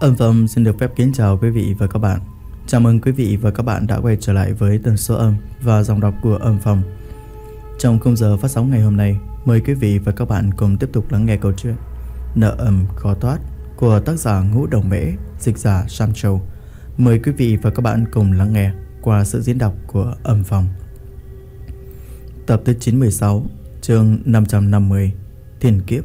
Âm Phong xin được phép kính chào quý vị và các bạn. Chào mừng quý vị và các bạn đã quay trở lại với tần số âm và dòng đọc của Âm Phong. Trong khung giờ phát sóng ngày hôm nay, mời quý vị và các bạn cùng tiếp tục lắng nghe câu chuyện Nợ ầm khó thoát của tác giả Ngũ Đồng Mễ, dịch giả Sam Châu. Mời quý vị và các bạn cùng lắng nghe qua sự diễn đọc của Âm Phong. Tập thứ 96, chương 550, Thiên Kiếp.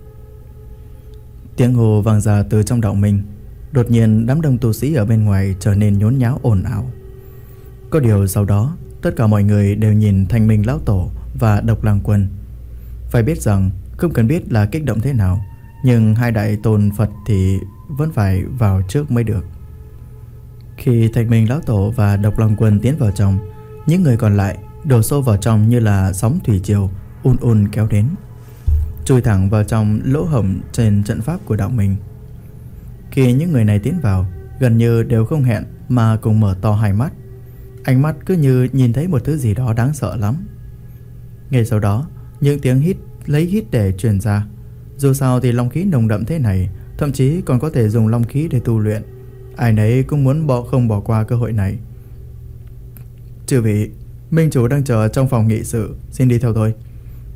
Tiếng hô vang ra từ trong đạo minh. Đột nhiên đám đông tu sĩ ở bên ngoài trở nên nhốn nháo ồn ào. Có điều sau đó tất cả mọi người đều nhìn Thanh Minh Lão Tổ và Độc Lang Quân. Phải biết rằng không cần biết là kích động thế nào, nhưng hai đại tôn Phật thì vẫn phải vào trước mới được. Khi Thanh Minh Lão Tổ và Độc Lang Quân tiến vào trong, những người còn lại đổ xô vào trong như là sóng thủy triều ùn kéo đến, chui thẳng vào trong lỗ hổng trên trận pháp của đạo minh. Khi những người này tiến vào, gần như đều không hẹn mà cùng mở to hai mắt. Ánh mắt cứ như nhìn thấy một thứ gì đó đáng sợ lắm. Ngay sau đó, những tiếng hít lấy hít để truyền ra. Dù sao thì long khí nồng đậm thế này, thậm chí còn có thể dùng long khí để tu luyện. Ai nấy cũng muốn không bỏ qua cơ hội này. Chư vị, minh chủ đang chờ trong phòng nghị sự, xin đi theo tôi.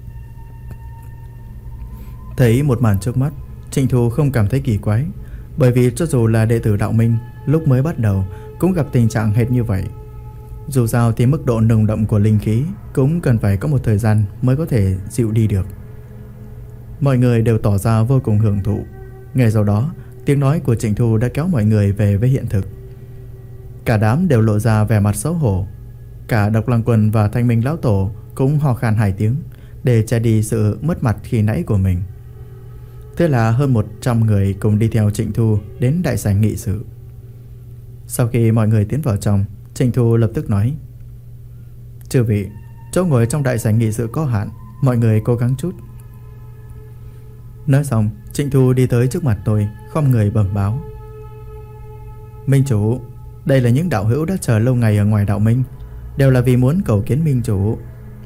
Thấy một màn trước mắt, Trịnh Thu không cảm thấy kỳ quái, bởi vì cho dù là đệ tử đạo minh, lúc mới bắt đầu cũng gặp tình trạng hệt như vậy. Dù sao thì mức độ nồng đậm của linh khí cũng cần phải có một thời gian mới có thể dịu đi được. Mọi người đều tỏ ra vô cùng hưởng thụ. Ngay sau đó, tiếng nói của Trịnh Thu đã kéo mọi người về với hiện thực. Cả đám đều lộ ra vẻ mặt xấu hổ. Cả Độc Lang Quân và Thanh Minh Lão Tổ cũng ho khan 2 tiếng để che đi sự mất mặt khi nãy của mình. Thế là hơn 100 người cùng đi theo Trịnh Thu đến đại sảnh nghị sự. Sau khi mọi người tiến vào trong, Trịnh Thu lập tức nói: "Chư vị, chỗ ngồi trong đại sảnh nghị sự có hạn, mọi người cố gắng chút." Nói xong, Trịnh Thu đi tới trước mặt tôi, khom người bẩm báo: "Minh chủ, đây là những đạo hữu đã chờ lâu ngày ở ngoài đạo minh, đều là vì muốn cầu kiến minh chủ."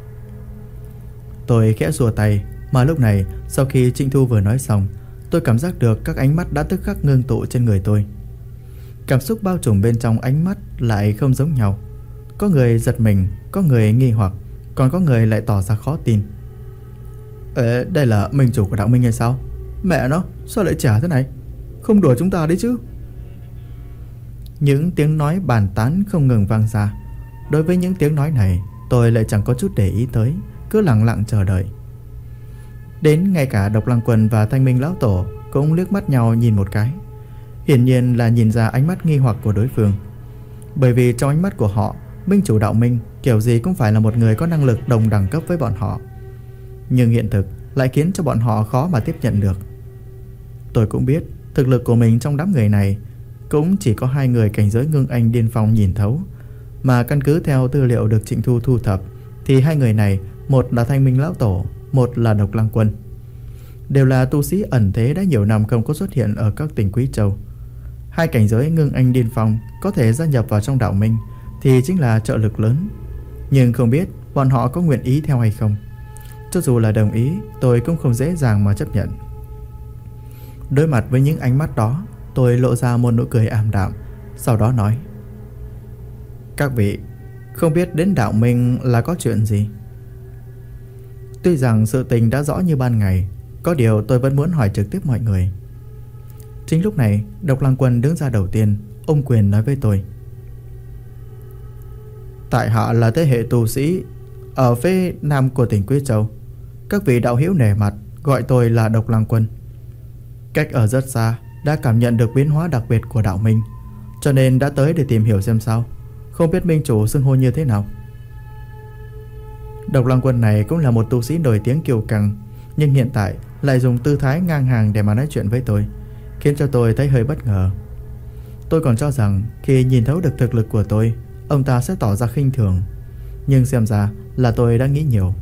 Tôi khẽ xua tay, mà lúc này sau khi Trịnh Thu vừa nói xong, tôi cảm giác được các ánh mắt đã tức khắc ngưng tụ trên người tôi. Cảm xúc bao trùm bên trong ánh mắt lại không giống nhau. Có người giật mình, có người nghi hoặc, còn có người lại tỏ ra khó tin. Đây là minh chủ của đạo minh hay sao? Mẹ nó, sao lại trẻ thế này? Không đùa chúng ta đấy chứ? Những tiếng nói bàn tán không ngừng vang ra. Đối với những tiếng nói này, tôi lại chẳng có chút để ý tới, cứ lặng lặng chờ đợi. Đến ngay cả Độc Lang Quân và Thanh Minh Lão Tổ cũng liếc mắt nhau nhìn một cái. Hiển nhiên là nhìn ra ánh mắt nghi hoặc của đối phương. Bởi vì trong ánh mắt của họ, minh chủ đạo minh kiểu gì cũng phải là một người có năng lực đồng đẳng cấp với bọn họ. Nhưng hiện thực lại khiến cho bọn họ khó mà tiếp nhận được. Tôi cũng biết thực lực của mình trong đám người này cũng chỉ có 2 người cảnh giới ngưng anh điên phong nhìn thấu. Mà căn cứ theo tư liệu được Trịnh Thu thu thập thì 2 người này, một là Thanh Minh Lão Tổ, một là Độc Lang Quân, đều là tu sĩ ẩn thế đã nhiều năm không có xuất hiện ở các tỉnh Quý Châu. 2 cảnh giới ngưng anh điên phong có thể gia nhập vào trong đạo minh thì chính là trợ lực lớn. Nhưng không biết bọn họ có nguyện ý theo hay không. Cho dù là đồng ý, tôi cũng không dễ dàng mà chấp nhận. Đối mặt với những ánh mắt đó, tôi lộ ra một nụ cười ảm đạm, sau đó nói: "Các vị, không biết đến đạo minh là có chuyện gì?" Tuy rằng sự tình đã rõ như ban ngày, có điều tôi vẫn muốn hỏi trực tiếp mọi người. Chính lúc này, Độc Lang Quân đứng ra đầu tiên, ôm quyền nói với tôi: "Tại hạ là thế hệ tu sĩ ở phía nam của tỉnh Quý Châu. Các vị đạo hữu nể mặt gọi tôi là Độc Lang Quân. Cách ở rất xa, đã cảm nhận được biến hóa đặc biệt của đạo minh, cho nên đã tới để tìm hiểu xem sao. Không biết minh chủ xưng hô như thế nào?" Độc Lang Quân này cũng là một tu sĩ nổi tiếng kiêu căng, nhưng hiện tại lại dùng tư thái ngang hàng để mà nói chuyện với tôi, khiến cho tôi thấy hơi bất ngờ. Tôi còn cho rằng khi nhìn thấu được thực lực của tôi, ông ta sẽ tỏ ra khinh thường, nhưng xem ra là tôi đã nghĩ nhiều.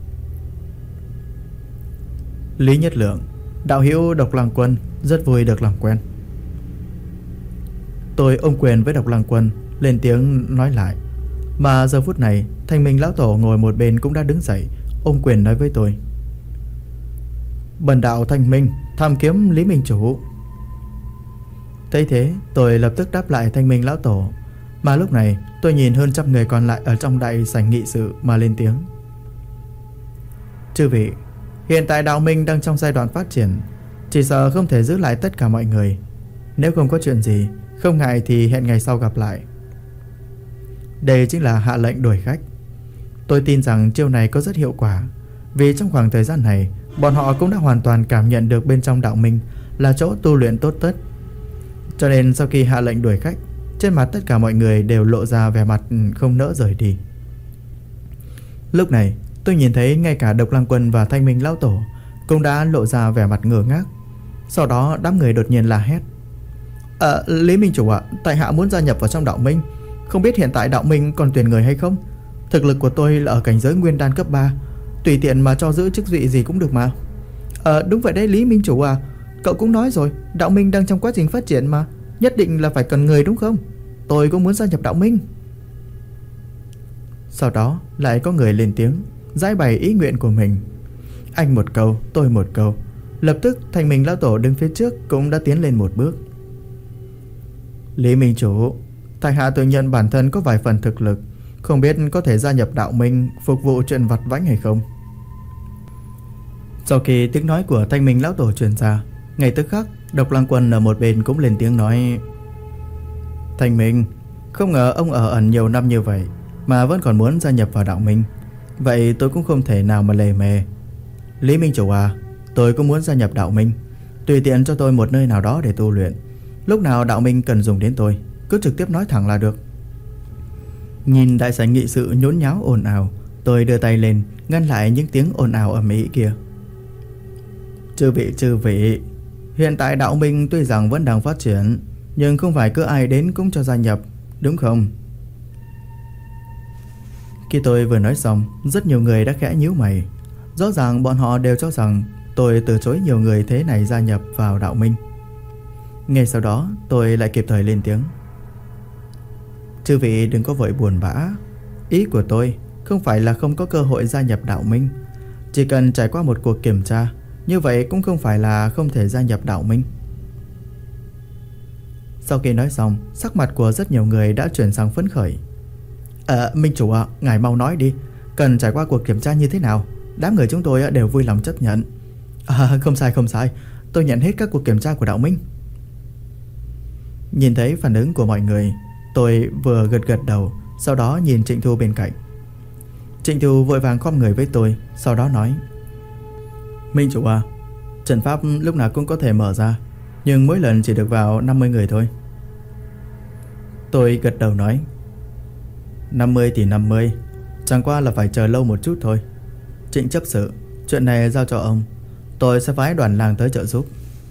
"Lý Nhất Lượng, đạo hữu Độc Lang Quân, rất vui được làm quen." Tôi ôm quyền với Độc Lang Quân, lên tiếng nói lại. Mà giờ phút này, Thanh Minh Lão Tổ ngồi một bên cũng đã đứng dậy, ôm quyền nói với tôi: "Bần đạo Thanh Minh tham kiếm Lý Minh chủ." Thấy thế, tôi lập tức đáp lại Thanh Minh lão tổ. Mà lúc này, tôi nhìn hơn trăm người còn lại ở trong đại sảnh nghị sự mà lên tiếng. Chư vị, hiện tại đạo minh đang trong giai đoạn phát triển, chỉ sợ không thể giữ lại tất cả mọi người. Nếu không có chuyện gì, không ngại thì hẹn ngày sau gặp lại. Đây chính là hạ lệnh đuổi khách. Tôi tin rằng chiêu này có rất hiệu quả, vì trong khoảng thời gian này, bọn họ cũng đã hoàn toàn cảm nhận được bên trong đạo minh là chỗ tu luyện tốt nhất. Cho nên sau khi hạ lệnh đuổi khách, trên mặt tất cả mọi người đều lộ ra vẻ mặt không nỡ rời đi. Lúc này, tôi nhìn thấy ngay cả Độc Lang Quân và Thanh Minh lão tổ cũng đã lộ ra vẻ mặt ngơ ngác. Sau đó đám người đột nhiên la hét. Lý Minh chủ ạ, tại hạ muốn gia nhập vào trong đạo minh. Không biết hiện tại đạo minh còn tuyển người hay không? Thực lực của tôi là ở cảnh giới nguyên đan cấp 3, tùy tiện mà cho giữ chức vị gì cũng được mà. Đúng vậy đấy Lý Minh chủ à, cậu cũng nói rồi, đạo minh đang trong quá trình phát triển mà, nhất định là phải cần người đúng không? Tôi cũng muốn gia nhập đạo minh. Sau đó lại có người lên tiếng giải bày ý nguyện của mình. Anh một câu, tôi một câu. Lập tức Thanh Minh lão tổ đứng phía trước cũng đã tiến lên một bước. Lý Minh chủ, tại hạ tự nhận bản thân có vài phần thực lực, không biết có thể gia nhập đạo minh phục vụ chuyện vặt vãnh hay không. Sau khi tiếng nói của Thanh Minh lão tổ truyền ra, ngay tức khắc Độc Lang Quân ở một bên cũng lên tiếng nói. Thanh Minh, không ngờ ông ở ẩn nhiều năm như vậy mà vẫn còn muốn gia nhập vào đạo minh. Vậy tôi cũng không thể nào mà lề mề. Lý Minh chủ à, tôi cũng muốn gia nhập đạo minh. Tùy tiện cho tôi một nơi nào đó để tu luyện. Lúc nào đạo minh cần dùng đến tôi, cứ trực tiếp nói thẳng là được. Nhìn đại sảnh nghị sự nhốn nháo ồn ào, tôi đưa tay lên ngăn lại những tiếng ồn ào ầm ĩ kia. Chư vị, hiện tại đạo minh tuy rằng vẫn đang phát triển, nhưng không phải cứ ai đến cũng cho gia nhập, đúng không? Khi tôi vừa nói xong, rất nhiều người đã khẽ nhíu mày. Rõ ràng bọn họ đều cho rằng tôi từ chối nhiều người thế này gia nhập vào đạo minh. Ngay sau đó tôi lại kịp thời lên tiếng. Chư vị đừng có vội buồn bã. Ý của tôi không phải là không có cơ hội gia nhập đạo minh. Chỉ cần trải qua một cuộc kiểm tra, như vậy cũng không phải là không thể gia nhập đạo minh. Sau khi nói xong, sắc mặt của rất nhiều người đã chuyển sang phấn khởi. Minh chủ ạ, ngài mau nói đi, cần trải qua cuộc kiểm tra như thế nào? Đám người chúng tôi đều vui lòng chấp nhận. Không sai, tôi nhận hết các cuộc kiểm tra của đạo minh. Nhìn thấy phản ứng của mọi người, tôi vừa gật đầu, sau đó nhìn Trịnh Thu bên cạnh. Trịnh Thu vội vàng khom người với tôi, sau đó nói. Minh chủ à, trận pháp lúc nào cũng có thể mở ra, nhưng mỗi lần chỉ được vào 50 người thôi. Tôi gật đầu nói. 50 thì 50, chẳng qua là phải chờ lâu một chút thôi. Trịnh chấp sự, chuyện này giao cho ông, tôi sẽ phái đoàn lang tới trợ giúp.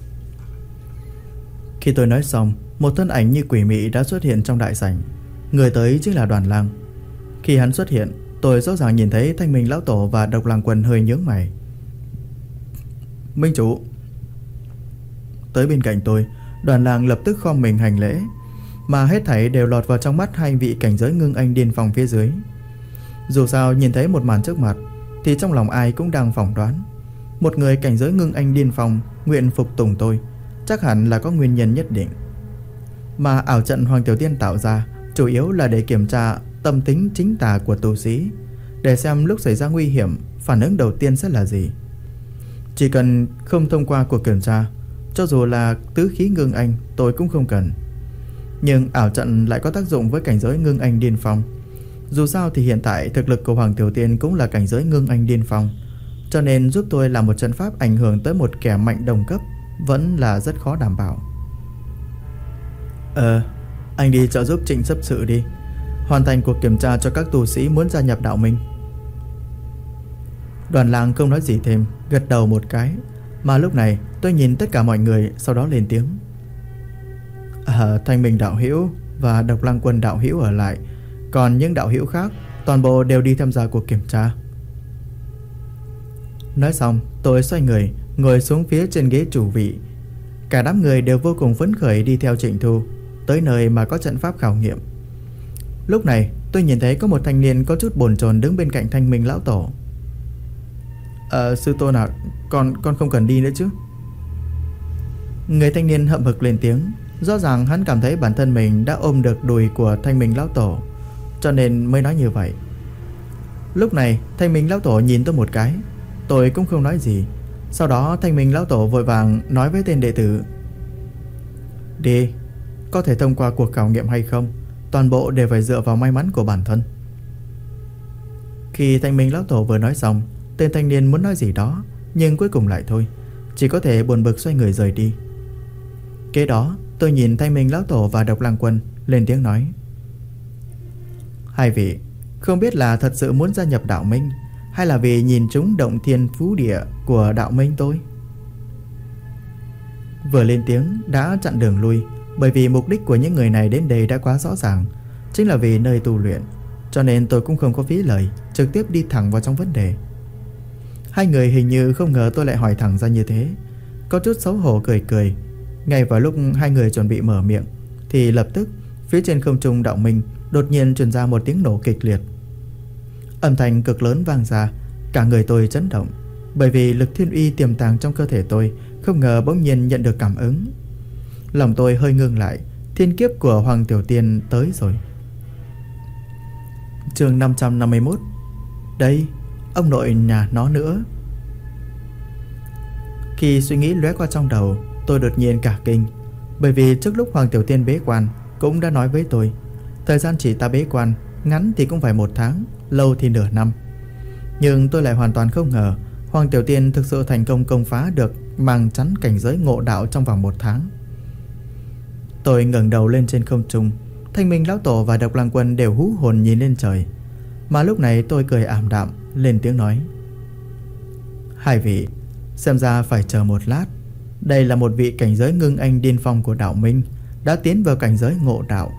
Khi tôi nói xong, một thân ảnh như quỷ mị đã xuất hiện trong đại sảnh. Người tới chính là Đoàn Lang. Khi hắn xuất hiện, tôi rõ ràng nhìn thấy Thanh Minh lão tổ và Độc Lang Quân hơi nhướng mày. Minh chủ. Tới bên cạnh tôi, Đoàn Lang lập tức khom mình hành lễ, mà hết thảy đều lọt vào trong mắt hai vị cảnh giới ngưng anh điên phong phía dưới. Dù sao nhìn thấy một màn trước mặt thì trong lòng ai cũng đang phỏng đoán, một người cảnh giới ngưng anh điên phong nguyện phục tùng tôi, chắc hẳn là có nguyên nhân nhất định. Mà ảo trận Hoàng Tiểu Tiên tạo ra chủ yếu là để kiểm tra tâm tính chính tà của tu sĩ, để xem lúc xảy ra nguy hiểm phản ứng đầu tiên sẽ là gì. Chỉ cần không thông qua cuộc kiểm tra, cho dù là tứ khí ngưng anh tôi cũng không cần. Nhưng ảo trận lại có tác dụng với cảnh giới ngưng anh điên phong. Dù sao thì hiện tại thực lực của Hoàng Tiểu Tiên cũng là cảnh giới ngưng anh điên phong, cho nên giúp tôi làm một trận pháp ảnh hưởng tới một kẻ mạnh đồng cấp vẫn là rất khó đảm bảo. Anh đi trợ giúp Trịnh chấp sự đi, hoàn thành cuộc kiểm tra cho các tu sĩ muốn gia nhập đạo minh. Đoàn Lang không nói gì thêm, gật đầu một cái. Mà lúc này tôi nhìn tất cả mọi người, sau đó lên tiếng. Thanh Minh đạo hữu và Độc Lang Quân đạo hữu ở lại, còn những đạo hữu khác toàn bộ đều đi tham gia cuộc kiểm tra. Nói xong, tôi xoay người ngồi xuống phía trên ghế chủ vị. Cả đám người đều vô cùng phấn khởi đi theo Trịnh Thu tới nơi mà có trận pháp khảo nghiệm. Lúc này tôi nhìn thấy có một thanh niên có chút bồn chồn đứng bên cạnh Thanh Minh lão tổ. Sư tôn à, con không cần đi nữa chứ? Người thanh niên hậm hực lên tiếng, Rõ ràng hắn cảm thấy bản thân mình đã ôm được đùi của Thanh Minh lão tổ, cho nên mới nói như vậy. Lúc này Thanh Minh lão tổ nhìn tôi một cái, tôi cũng không nói gì. Sau đó Thanh Minh lão tổ vội vàng nói với tên đệ tử: đi, có thể thông qua cuộc khảo nghiệm hay không, toàn bộ đều phải dựa vào may mắn của bản thân. Khi Thanh Minh lão tổ vừa nói xong, tên thanh niên muốn nói gì đó, nhưng cuối cùng lại thôi, chỉ có thể buồn bực xoay người rời đi. Kế đó tôi nhìn Thanh Minh lão tổ và Độc Lang Quân, lên tiếng nói: hai vị, không biết là thật sự muốn gia nhập đạo minh, hay là vì nhìn trúng động thiên phú địa của đạo minh tôi? Vừa lên tiếng đã chặn đường lui, bởi vì mục đích của những người này đến đây đã quá rõ ràng, chính là vì nơi tu luyện, cho nên tôi cũng không có phí lời, trực tiếp đi thẳng vào trong vấn đề. Hai người hình như không ngờ tôi lại hỏi thẳng ra như thế, có chút xấu hổ cười cười. Ngay vào lúc hai người chuẩn bị mở miệng thì lập tức phía trên không trung đạo minh đột nhiên truyền ra một tiếng nổ kịch liệt. Âm thanh cực lớn vang ra, cả người tôi chấn động, bởi vì lực thiên uy tiềm tàng trong cơ thể tôi không ngờ bỗng nhiên nhận được cảm ứng. Lòng tôi hơi ngưng lại, thiên kiếp của Hoàng Tiểu Tiên tới rồi. Chương 551. Đây, ông nội nhà nó nữa. Khi suy nghĩ lóe qua trong đầu, tôi đột nhiên cả kinh, bởi vì trước lúc Hoàng Tiểu Tiên bế quan cũng đã nói với tôi, thời gian chỉ ta bế quan ngắn thì cũng phải 1 tháng, lâu thì nửa năm. Nhưng tôi lại hoàn toàn không ngờ Hoàng Tiểu Tiên thực sự thành công công phá được màng chắn cảnh giới ngộ đạo trong vòng 1 tháng. Tôi ngẩng đầu lên trên không trung, Thanh Minh lão tổ và Độc Lang Quân đều hú hồn nhìn lên trời. Mà lúc này tôi cười ảm đạm, lên tiếng nói: hai vị, xem ra phải chờ một lát. Đây là một vị cảnh giới ngưng anh điên phong của đạo minh, đã tiến vào cảnh giới ngộ đạo.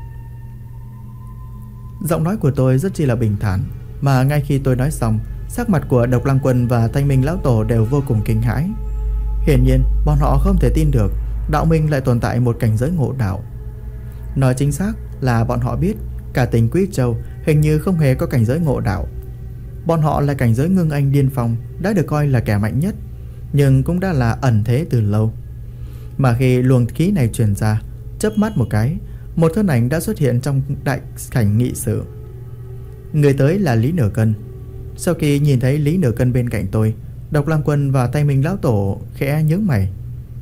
Giọng nói của tôi rất chi là bình thản, mà ngay khi tôi nói xong, sắc mặt của Độc Lang Quân và Thanh Minh lão tổ đều vô cùng kinh hãi. Hiển nhiên bọn họ không thể tin được đạo minh lại tồn tại một cảnh giới ngộ đạo. Nói chính xác là bọn họ biết cả tỉnh Quý Châu hình như không hề có cảnh giới ngộ đạo. Bọn họ là cảnh giới ngưng anh điên phong, đã được coi là kẻ mạnh nhất, nhưng cũng đã là ẩn thế từ lâu. Mà khi luồng khí này truyền ra, chớp mắt một cái, một thân ảnh đã xuất hiện trong đại sảnh nghị sự. Người tới là Lý Nửa Cân. Sau khi nhìn thấy Lý Nửa Cân bên cạnh tôi, Độc Lang Quân và Thanh Minh lão tổ khẽ nhướng mày.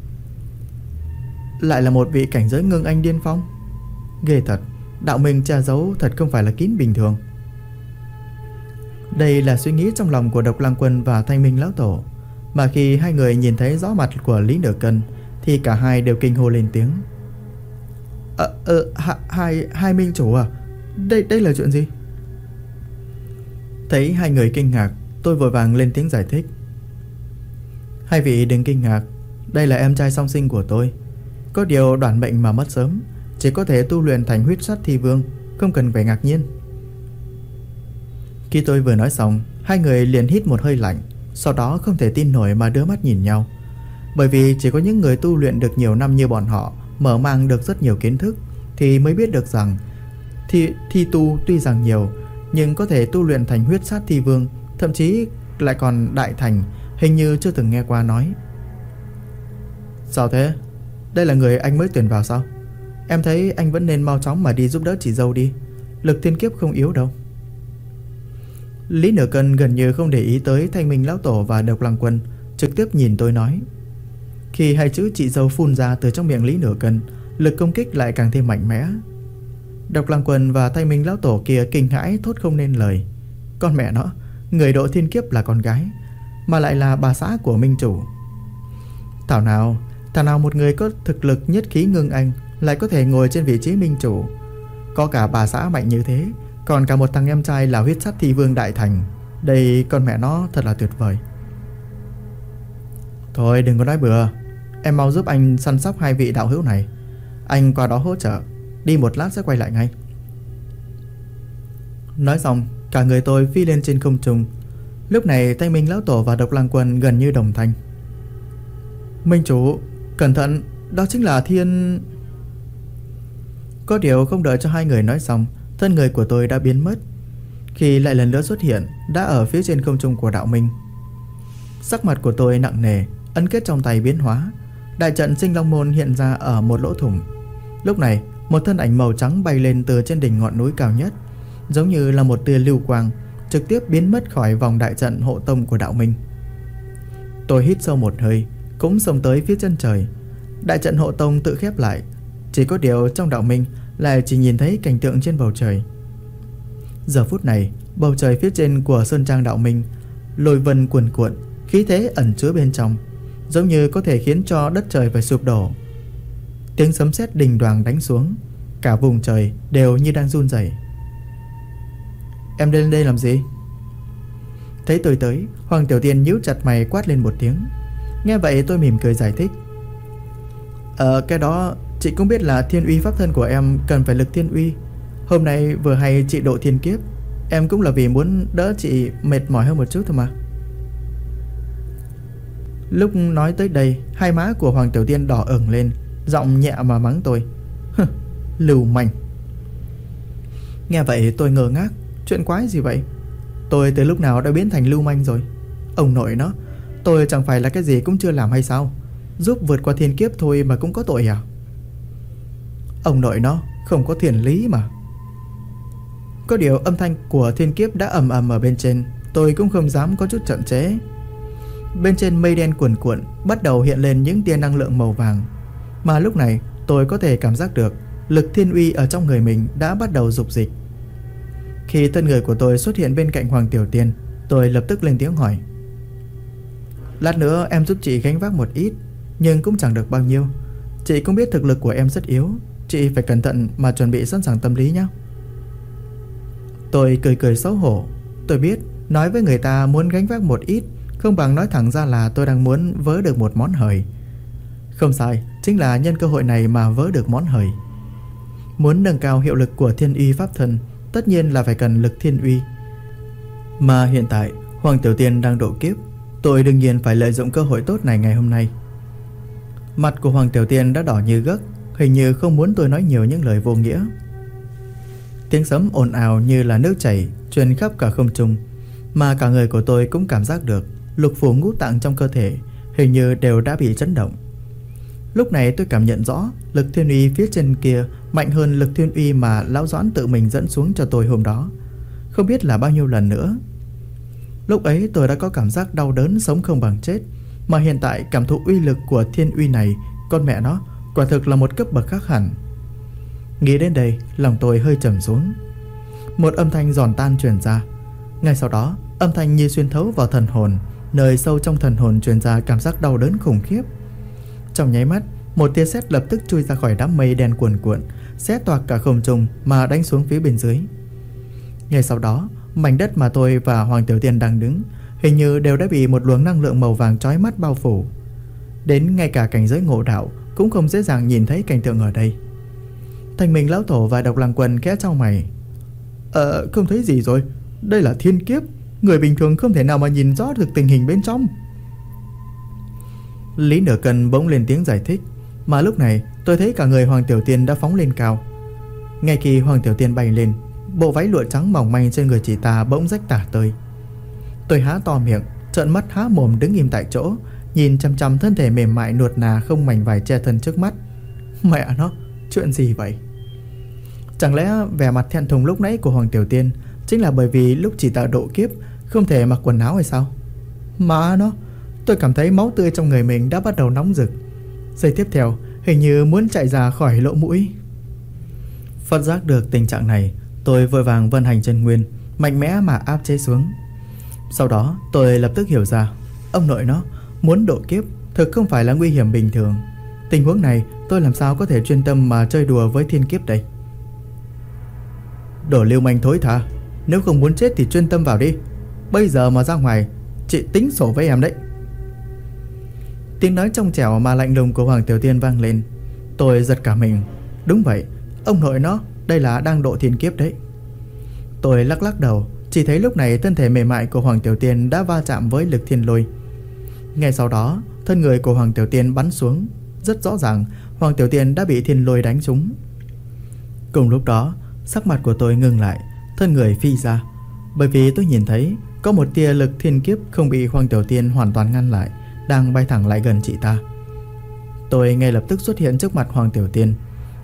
Lại là một vị cảnh giới ngưng anh điên phong. Ghê thật, đạo minh che giấu thật không phải là kín bình thường. Đây là suy nghĩ trong lòng của Độc Lang Quân và Thanh Minh lão tổ. Mà khi hai người nhìn thấy rõ mặt của Lý Nửa Cân thì cả hai đều kinh hô lên tiếng: Hai minh chủ à, đây là chuyện gì? Thấy hai người kinh ngạc, tôi vội vàng lên tiếng giải thích: hai vị đừng kinh ngạc, đây là em trai song sinh của tôi. Có điều đoản mệnh mà mất sớm, chỉ có thể tu luyện thành huyết sát thi vương, không cần phải ngạc nhiên. Khi tôi vừa nói xong, hai người liền hít một hơi lạnh, sau đó không thể tin nổi mà đưa mắt nhìn nhau. Bởi vì chỉ có những người tu luyện được nhiều năm như bọn họ, mở mang được rất nhiều kiến thức, thì mới biết được rằng thi tu tuy rằng nhiều, nhưng có thể tu luyện thành huyết sát thi vương, thậm chí lại còn đại thành, hình như chưa từng nghe qua nói. Sao thế? Đây là người anh mới tuyển vào sao? Em thấy anh vẫn nên mau chóng mà đi giúp đỡ chị dâu đi, lực thiên kiếp không yếu đâu. Lý Nửa Cân gần như không để ý tới Thanh Minh lão tổ và Độc Lang Quân, trực tiếp nhìn tôi nói. Khi hai chữ chị dâu phun ra từ trong miệng Lý Nửa Cân, lực công kích lại càng thêm mạnh mẽ. Độc Lang Quân và Thanh Minh lão tổ kia kinh hãi thốt không nên lời. Con mẹ nó, người độ thiên kiếp là con gái, mà lại là bà xã của minh chủ. Thảo nào một người có thực lực nhất khí ngưng anh lại có thể ngồi trên vị trí minh chủ. Có cả bà xã mạnh như thế, còn cả một thằng em trai là huyết sát thi vương đại thành. Đây con mẹ nó thật là tuyệt vời. Thôi đừng có nói bừa, em mau giúp anh săn sóc hai vị đạo hữu này. Anh qua đó hỗ trợ, đi một lát sẽ quay lại ngay. Nói xong, cả người tôi phi lên trên không trung. Lúc này Thanh Minh lão tổ và Độc Lang Quân gần như đồng thanh. Minh chủ, cẩn thận, đó chính là thiên... Có điều không đợi cho hai người nói xong, thân người của tôi đã biến mất. Khi lại lần nữa xuất hiện, đã ở phía trên không trung của đạo minh. Sắc mặt của tôi nặng nề, ấn kết trong tay biến hóa. Đại trận Sinh Long Môn hiện ra ở một lỗ thủng. Lúc này một thân ảnh màu trắng bay lên từ trên đỉnh ngọn núi cao nhất, giống như là một tia lưu quang, trực tiếp biến mất khỏi vòng đại trận hộ tông của đạo minh. Tôi hít sâu một hơi, cũng xông tới phía chân trời. Đại trận hộ tông tự khép lại, chỉ có điều trong đạo minh lại chỉ nhìn thấy cảnh tượng trên bầu trời. Giờ phút này, bầu trời phía trên của sơn trang đạo minh lôi vân cuồn cuộn, khí thế ẩn chứa bên trong, giống như có thể khiến cho đất trời phải sụp đổ. Tiếng sấm sét đình đoàng đánh xuống, cả vùng trời đều như đang run rẩy. Em lên đây làm gì? Thấy tôi tới, Hoàng Tiểu Tiên nhíu chặt mày quát lên một tiếng. Nghe vậy tôi mỉm cười giải thích. Cái đó chị cũng biết là thiên uy pháp thân của em cần phải lực thiên uy. Hôm nay vừa hay chị độ thiên kiếp, em cũng là vì muốn đỡ chị mệt mỏi hơn một chút thôi mà. Lúc nói tới đây, hai má của Hoàng Tiểu Tiên đỏ ửng lên, giọng nhẹ mà mắng tôi. Lưu manh. Nghe vậy tôi ngơ ngác. Chuyện quái gì vậy? Tôi từ lúc nào đã biến thành lưu manh rồi? Ông nội nó, tôi chẳng phải là cái gì cũng chưa làm hay sao? Giúp vượt qua thiên kiếp thôi mà cũng có tội à? Ông nội nó, không có thiền lý mà. Có điều âm thanh của thiên kiếp đã ầm ầm ở bên trên, tôi cũng không dám có chút chậm trễ. Bên trên mây đen cuồn cuộn bắt đầu hiện lên những tia năng lượng màu vàng, mà lúc này tôi có thể cảm giác được lực thiên uy ở trong người mình đã bắt đầu dục dịch. Khi thân người của tôi xuất hiện bên cạnh Hoàng Tiểu Tiên, tôi lập tức lên tiếng hỏi. Lát nữa em giúp chị gánh vác một ít, nhưng cũng chẳng được bao nhiêu. Chị cũng biết thực lực của em rất yếu, chị phải cẩn thận mà chuẩn bị sẵn sàng tâm lý nhé. Tôi cười cười xấu hổ. Tôi biết nói với người ta muốn gánh vác một ít không bằng nói thẳng ra là tôi đang muốn vớ được một món hời. Không sai, chính là nhân cơ hội này mà vớ được món hời. Muốn nâng cao hiệu lực của thiên uy pháp thân, tất nhiên là phải cần lực thiên uy. Mà hiện tại Hoàng Tiểu Tiên đang độ kiếp, tôi đương nhiên phải lợi dụng cơ hội tốt này ngày hôm nay. Mặt của Hoàng Tiểu Tiên đã đỏ như gấc, hình như không muốn tôi nói nhiều những lời vô nghĩa. Tiếng sấm ồn ào như là nước chảy truyền khắp cả không trung, mà cả người của tôi cũng cảm giác được lục phủ ngũ tạng trong cơ thể hình như đều đã bị chấn động. Lúc này tôi cảm nhận rõ lực thiên uy phía trên kia mạnh hơn lực thiên uy mà lão Doãn tự mình dẫn xuống cho tôi hôm đó, không biết là bao nhiêu lần nữa. Lúc ấy tôi đã có cảm giác đau đớn sống không bằng chết, mà hiện tại cảm thụ uy lực của thiên uy này, con mẹ nó, quả thực là một cấp bậc khác hẳn. Nghĩ đến đây, lòng tôi hơi trầm xuống. Một âm thanh giòn tan truyền ra. Ngay sau đó, âm thanh như xuyên thấu vào thần hồn, nơi sâu trong thần hồn truyền ra cảm giác đau đớn khủng khiếp. Trong nháy mắt, một tia sét lập tức chui ra khỏi đám mây đen cuồn cuộn, xé toạc cả không trung mà đánh xuống phía bên dưới. Ngay sau đó, mảnh đất mà tôi và Hoàng Tiểu Tiên đang đứng hình như đều đã bị một luồng năng lượng màu vàng chói mắt bao phủ. Đến ngay cả cảnh giới ngộ đạo cũng không dễ dàng nhìn thấy cảnh tượng ở đây. Thanh Minh lão tổ và Độc Lăng Quân khẽ chau mày. Không thấy gì rồi, đây là thiên kiếp, người bình thường không thể nào mà nhìn rõ được tình hình bên trong. Lý Nửa Cân bỗng lên tiếng giải thích, mà lúc này tôi thấy cả người Hoàng Tiểu Tiên đã phóng lên cao. Ngay khi Hoàng Tiểu Tiên bay lên, bộ váy lụa trắng mỏng manh trên người chị ta bỗng rách tả tơi. Tôi há to miệng, trợn mắt há mồm đứng im tại chỗ, nhìn chằm chằm thân thể mềm mại nuột nà không mảnh vải che thân trước mắt. Mẹ nó, chuyện gì vậy? Chẳng lẽ vẻ mặt thẹn thùng lúc nãy của Hoàng Tiểu Tiên chính là bởi vì lúc chị ta độ kiếp không thể mặc quần áo hay sao? Mà nó, tôi cảm thấy máu tươi trong người mình đã bắt đầu nóng rực. Giây tiếp theo hình như muốn chạy ra khỏi lỗ mũi. Phát giác được tình trạng này, tôi vội vàng vận hành chân nguyên, mạnh mẽ mà áp chế xuống. Sau đó tôi lập tức hiểu ra, ông nội nó, muốn độ kiếp thực không phải là nguy hiểm bình thường. Tình huống này tôi làm sao có thể chuyên tâm mà chơi đùa với thiên kiếp đây? Đồ lưu manh thối tha, nếu không muốn chết thì chuyên tâm vào đi. Bây giờ mà ra ngoài, chị tính sổ với em đấy. Tiếng nói trong trẻo mà lạnh lùng của Hoàng Tiểu Tiên vang lên. Tôi giật cả mình. Đúng vậy, ông nội nó, đây là đang độ thiên kiếp đấy. Tôi lắc lắc đầu, chỉ thấy lúc này thân thể mềm mại của Hoàng Tiểu Tiên đã va chạm với lực thiên lôi. Ngay sau đó, thân người của Hoàng Tiểu Tiên bắn xuống. Rất rõ ràng, Hoàng Tiểu Tiên đã bị thiên lôi đánh trúng. Cùng lúc đó, sắc mặt của tôi ngưng lại, thân người phi ra, bởi vì tôi nhìn thấy có một tia lực thiên kiếp không bị Hoàng Tiểu Tiên hoàn toàn ngăn lại, đang bay thẳng lại gần chị ta. Tôi ngay lập tức xuất hiện trước mặt Hoàng Tiểu Tiên,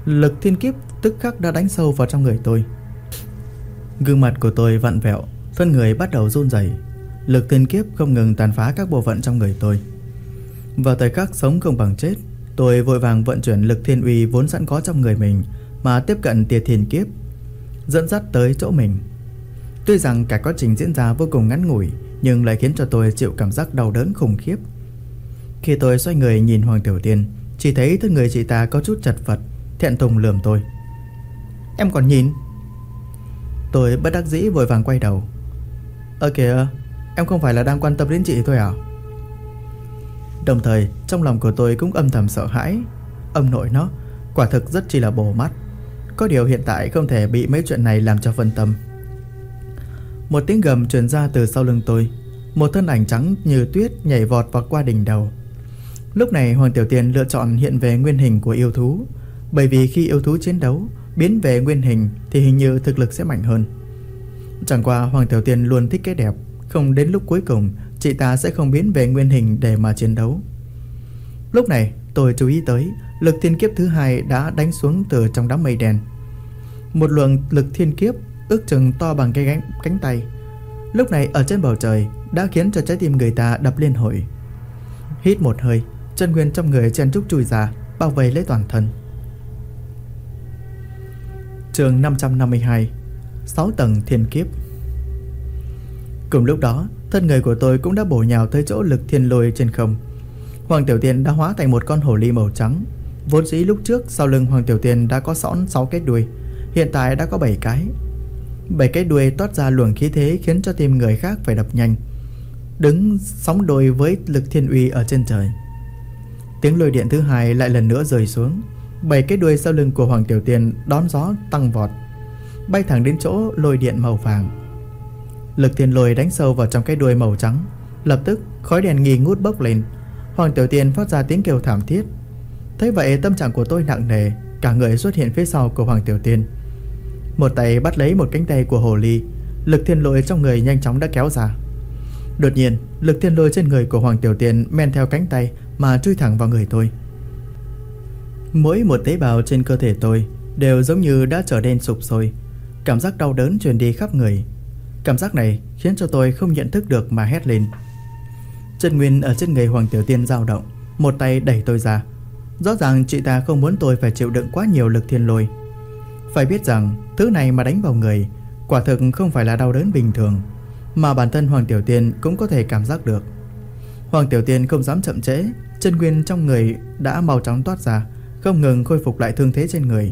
Lực thiên kiếp tức khắc đã đánh sâu vào trong người tôi. Gương mặt của tôi vặn vẹo, thân người bắt đầu run rẩy. Lực thiên kiếp không ngừng tàn phá các bộ phận trong người tôi. Vào thời khắc sống không bằng chết, tôi vội vàng vận chuyển lực thiên uy vốn sẵn có trong người mình mà tiếp cận tia thiên kiếp, dẫn dắt tới chỗ mình. Tuy rằng cả quá trình diễn ra vô cùng ngắn ngủi, nhưng lại khiến cho tôi chịu cảm giác đau đớn khủng khiếp. Khi tôi xoay người nhìn Hoàng Tiểu Tiên, chỉ thấy thân người chị ta có chút chật vật, thẹn thùng lườm tôi. Em còn nhìn? Tôi bất đắc dĩ vội vàng quay đầu. Kìa, em không phải là đang quan tâm đến chị thôi à? Đồng thời trong lòng của tôi cũng âm thầm sợ hãi. Ông nội nó, quả thực rất chi là bổ mắt. Có điều hiện tại không thể bị mấy chuyện này làm cho phân tâm. Một tiếng gầm truyền ra từ sau lưng tôi. Một thân ảnh trắng như tuyết nhảy vọt vào qua đỉnh đầu. Lúc này Hoàng Tiểu Tiên lựa chọn hiện về nguyên hình của yêu thú, bởi vì khi yêu thú chiến đấu biến về nguyên hình thì hình như thực lực sẽ mạnh hơn. Chẳng qua Hoàng Tiểu Tiên luôn thích cái đẹp, không đến lúc cuối cùng chị ta sẽ không biến về nguyên hình để mà chiến đấu. Lúc này tôi chú ý tới lực thiên kiếp thứ hai đã đánh xuống từ trong đám mây đen. Một luồng lực thiên kiếp ước chừng to bằng cái cánh tay, lúc này ở trên bầu trời đã khiến cho trái tim người ta đập liên hồi. Hít một hơi, chân nguyên trong người chen chúc chui ra, bao vây lấy toàn thân. Chương 552, 6 tầng thiên kiếp. Cùng lúc đó, thân người của tôi cũng đã bổ nhào tới chỗ lực thiên lôi trên không. Hoàng Tiểu Tiên đã hóa thành một con hổ ly màu trắng. Vốn dĩ lúc trước sau lưng Hoàng Tiểu Tiên đã có xõn 6 cái đuôi, hiện tại đã có 7 cái. 7 cái đuôi toát ra luồng khí thế khiến cho tim người khác phải đập nhanh, đứng sóng đôi với lực thiên uy ở trên trời. Tiếng lôi điện thứ hai lại lần nữa rơi xuống. 7 cái đuôi sau lưng của Hoàng Tiểu Tiên đón gió tăng vọt, bay thẳng đến chỗ lôi điện màu vàng. Lực thiên lôi đánh sâu vào trong cái đuôi màu trắng. Lập tức khói đèn nghi ngút bốc lên. Hoàng Tiểu Tiên phát ra tiếng kêu thảm thiết. Thấy vậy tâm trạng của tôi nặng nề, cả người xuất hiện phía sau của Hoàng Tiểu Tiên. Một tay bắt lấy một cánh tay của hồ ly. Lực thiên lôi trong người nhanh chóng đã kéo ra. Đột nhiên lực thiên lôi trên người của Hoàng Tiểu Tiên men theo cánh tay mà chui thẳng vào người tôi. Mỗi một tế bào trên cơ thể tôi đều giống như đã trở nên sụp sôi. Cảm giác đau đớn truyền đi khắp người. Cảm giác này khiến cho tôi không nhận thức được mà hét lên. Chân nguyên ở trên người Hoàng Tiểu Tiên dao động, một tay đẩy tôi ra. Rõ ràng chị ta không muốn tôi phải chịu đựng quá nhiều lực thiên lôi. Phải biết rằng thứ này mà đánh vào người quả thực không phải là đau đớn bình thường, mà bản thân Hoàng Tiểu Tiên cũng có thể cảm giác được. Hoàng Tiểu Tiên không dám chậm trễ, chân nguyên trong người đã mau chóng toát ra, không ngừng khôi phục lại thương thế trên người.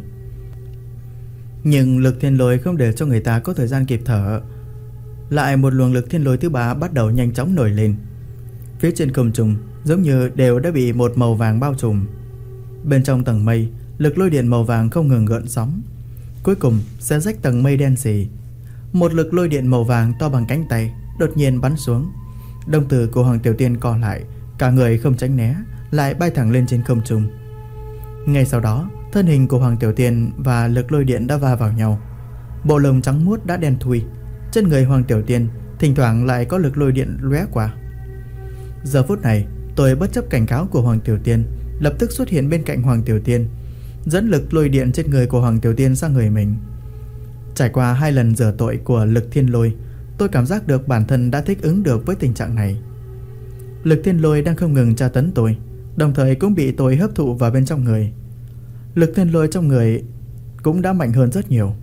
Nhưng lực thiên lôi không để cho người ta có thời gian kịp thở. Lại một luồng lực thiên lôi thứ ba bắt đầu nhanh chóng nổi lên. Phía trên không trung giống như đều đã bị một màu vàng bao trùm. Bên trong tầng mây, lực lôi điện màu vàng không ngừng gợn sóng, cuối cùng xé rách tầng mây đen sì. Một lực lôi điện màu vàng to bằng cánh tay đột nhiên bắn xuống. Đồng tử của Hoàng Tiểu Tiên co lại, cả người không tránh né, lại bay thẳng lên trên không trung. Ngay sau đó, thân hình của Hoàng Tiểu Tiên và lực lôi điện đã va vào nhau. Bộ lông trắng muốt đã đen thui. Trên người Hoàng Tiểu Tiên thỉnh thoảng lại có lực lôi điện lóe qua. Giờ phút này, tôi bất chấp cảnh cáo của Hoàng Tiểu Tiên, lập tức xuất hiện bên cạnh Hoàng Tiểu Tiên, dẫn lực lôi điện trên người của Hoàng Tiểu Tiên sang người mình. Trải qua 2 lần rửa tội của lực thiên lôi, tôi cảm giác được bản thân đã thích ứng được với tình trạng này. Lực thiên lôi đang không ngừng tra tấn tôi, đồng thời cũng bị tôi hấp thụ vào bên trong người. Lực thiên lôi trong người cũng đã mạnh hơn rất nhiều.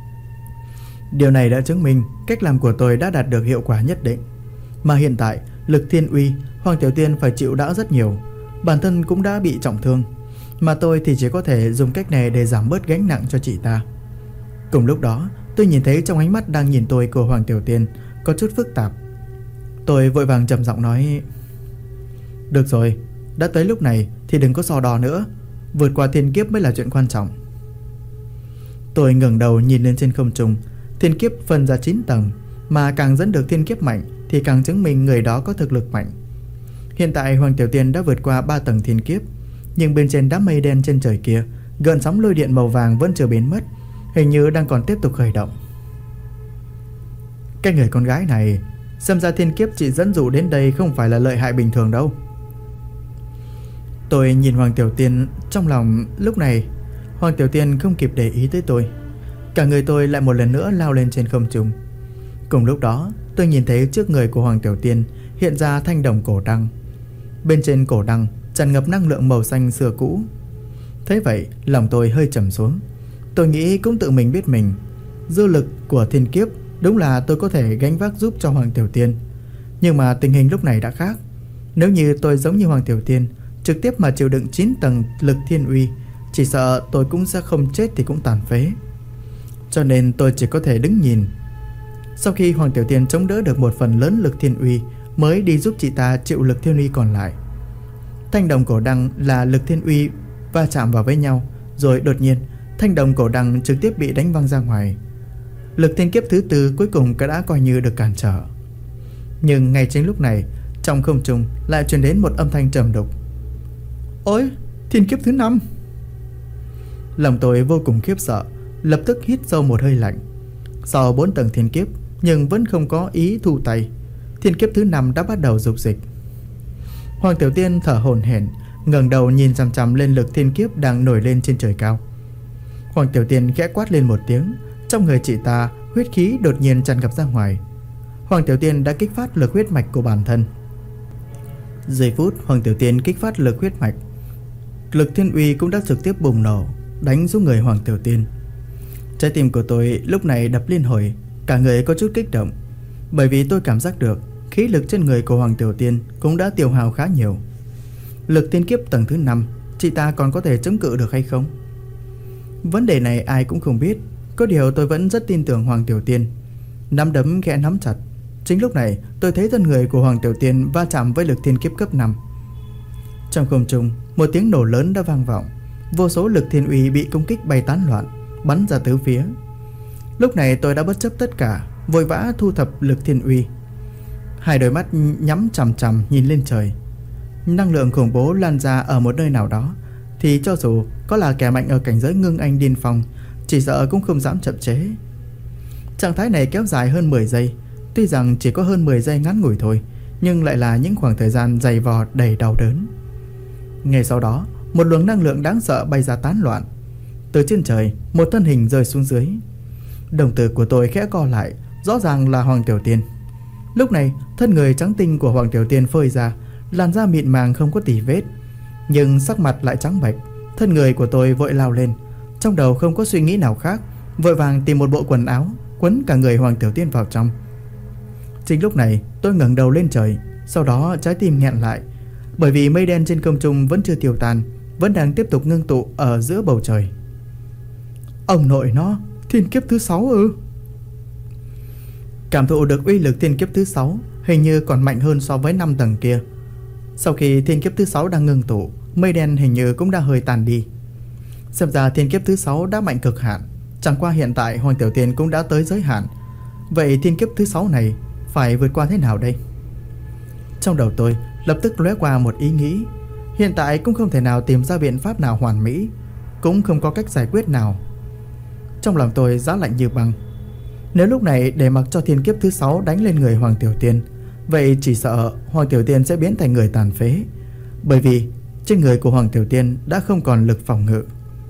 Điều này đã chứng minh cách làm của tôi đã đạt được hiệu quả nhất định. Mà hiện tại, lực thiên uy, Hoàng Tiểu Tiên phải chịu đỡ rất nhiều, bản thân cũng đã bị trọng thương, mà tôi thì chỉ có thể dùng cách này để giảm bớt gánh nặng cho chị ta. Cùng lúc đó, tôi nhìn thấy trong ánh mắt đang nhìn tôi của Hoàng Tiểu Tiên có chút phức tạp. Tôi vội vàng trầm giọng nói: "Được rồi, đã tới lúc này thì đừng có so đo nữa, vượt qua thiên kiếp mới là chuyện quan trọng." Tôi ngẩng đầu nhìn lên trên không trung. Thiên kiếp phân ra 9 tầng, mà càng dẫn được thiên kiếp mạnh thì càng chứng minh người đó có thực lực mạnh. Hiện tại Hoàng Tiểu Tiên đã vượt qua 3 tầng thiên kiếp, nhưng bên trên đám mây đen trên trời kia, gợn sóng lôi điện màu vàng vẫn chưa biến mất, hình như đang còn tiếp tục khởi động. Cái người con gái này, xem ra thiên kiếp chị dẫn dụ đến đây không phải là lợi hại bình thường đâu. Tôi nhìn Hoàng Tiểu Tiên, trong lòng lúc này Hoàng Tiểu Tiên không kịp để ý tới tôi. Cả người tôi lại một lần nữa lao lên trên không trung. Cùng lúc đó tôi nhìn thấy trước người của Hoàng Tiểu Tiên hiện ra thanh đồng cổ đăng. Bên trên cổ đăng tràn ngập năng lượng màu xanh xưa cũ. Thế vậy lòng tôi hơi trầm xuống. Tôi nghĩ cũng tự mình biết mình. Dư lực của thiên kiếp đúng là tôi có thể gánh vác giúp cho Hoàng Tiểu Tiên. Nhưng mà tình hình lúc này đã khác. Nếu như tôi giống như Hoàng Tiểu Tiên, trực tiếp mà chịu đựng 9 tầng lực thiên uy, chỉ sợ tôi cũng sẽ không chết thì cũng tàn phế. Cho nên tôi chỉ có thể đứng nhìn. Sau khi Hoàng Tiểu Tiên chống đỡ được một phần lớn lực thiên uy, mới đi giúp chị ta chịu lực thiên uy còn lại. Thanh đồng cổ đăng là lực thiên uy va chạm vào với nhau, rồi đột nhiên thanh đồng cổ đăng trực tiếp bị đánh văng ra ngoài. Lực thiên kiếp thứ tư cuối cùng đã coi như được cản trở. Nhưng ngay chính lúc này, trong không trung lại truyền đến một âm thanh trầm đục. Ôi, thiên kiếp thứ 5. Lòng tôi vô cùng khiếp sợ, lập tức hít sâu một hơi lạnh. Sau 4 tầng thiên kiếp nhưng vẫn không có ý thu tay. Thiên kiếp thứ 5 đã bắt đầu dục dịch. Hoàng Tiểu Tiên thở hổn hển, ngẩng đầu nhìn chằm chằm lên lực thiên kiếp đang nổi lên trên trời cao. Hoàng Tiểu Tiên khẽ quát lên một tiếng, trong người chị ta huyết khí đột nhiên tràn ngập ra ngoài. Hoàng Tiểu Tiên đã kích phát lực huyết mạch của bản thân. Giây phút Hoàng Tiểu Tiên kích phát lực huyết mạch, lực thiên uy cũng đã trực tiếp bùng nổ, đánh xuống người Hoàng Tiểu Tiên. Trái tim của tôi lúc này đập liên hồi, cả người có chút kích động, bởi vì tôi cảm giác được khí lực trên người của Hoàng Tiểu Tiên cũng đã tiêu hao khá nhiều. Lực thiên kiếp tầng thứ 5, chị ta còn có thể chống cự được hay không? Vấn đề này ai cũng không biết. Có điều tôi vẫn rất tin tưởng Hoàng Tiểu Tiên. Nắm đấm khẽ nắm chặt. Chính lúc này tôi thấy thân người của Hoàng Tiểu Tiên va chạm với lực thiên kiếp cấp 5. Trong không trung, một tiếng nổ lớn đã vang vọng. Vô số lực thiên uy bị công kích bay tán loạn, bắn ra tứ phía. Lúc này tôi đã bất chấp tất cả, vội vã thu thập lực thiên uy. Hai đôi mắt nhắm chằm chằm nhìn lên trời. Năng lượng khủng bố lan ra ở một nơi nào đó, thì cho dù có là kẻ mạnh ở cảnh giới ngưng anh điên phong, chỉ sợ cũng không dám chậm chế. Trạng thái này kéo dài hơn 10 giây. Tuy rằng chỉ có hơn 10 giây ngắn ngủi thôi, nhưng lại là những khoảng thời gian dày vò đầy đau đớn. Ngay sau đó, một luồng năng lượng đáng sợ bay ra tán loạn. Từ trên trời, một thân hình rơi xuống dưới. Đồng tử của tôi khẽ co lại, rõ ràng là Hoàng Tiểu Tiên. Lúc này, thân người trắng tinh của Hoàng Tiểu Tiên phơi ra, làn da mịn màng không có tì vết, nhưng sắc mặt lại trắng bệch. Thân người của tôi vội lao lên, trong đầu không có suy nghĩ nào khác, vội vàng tìm một bộ quần áo quấn cả người Hoàng Tiểu Tiên vào trong. Chính lúc này tôi ngẩng đầu lên trời, sau đó trái tim nghẹn lại, bởi vì mây đen trên không trung vẫn chưa tiêu tan, vẫn đang tiếp tục ngưng tụ ở giữa bầu trời. Ông nội nó, thiên kiếp thứ 6 ư? Cảm thụ được uy lực thiên kiếp thứ 6 hình như còn mạnh hơn so với 5 tầng kia. Sau khi thiên kiếp thứ 6 đang ngưng tụ, mây đen hình như cũng đã hơi tàn đi. Xem ra thiên kiếp thứ 6 đã mạnh cực hạn. Chẳng qua hiện tại Hoàng Tiểu Tiên cũng đã tới giới hạn. Vậy thiên kiếp thứ 6 này phải vượt qua thế nào đây? Trong đầu tôi lập tức lóe qua một ý nghĩ. Hiện tại cũng không thể nào tìm ra biện pháp nào hoàn mỹ, cũng không có cách giải quyết nào. Trong lòng tôi giá lạnh như băng. Nếu lúc này để mặc cho thiên kiếp thứ 6 đánh lên người Hoàng Tiểu Tiên, vậy chỉ sợ Hoàng Tiểu Tiên sẽ biến thành người tàn phế, bởi vì trên người của Hoàng Tiểu Tiên đã không còn lực phòng ngự.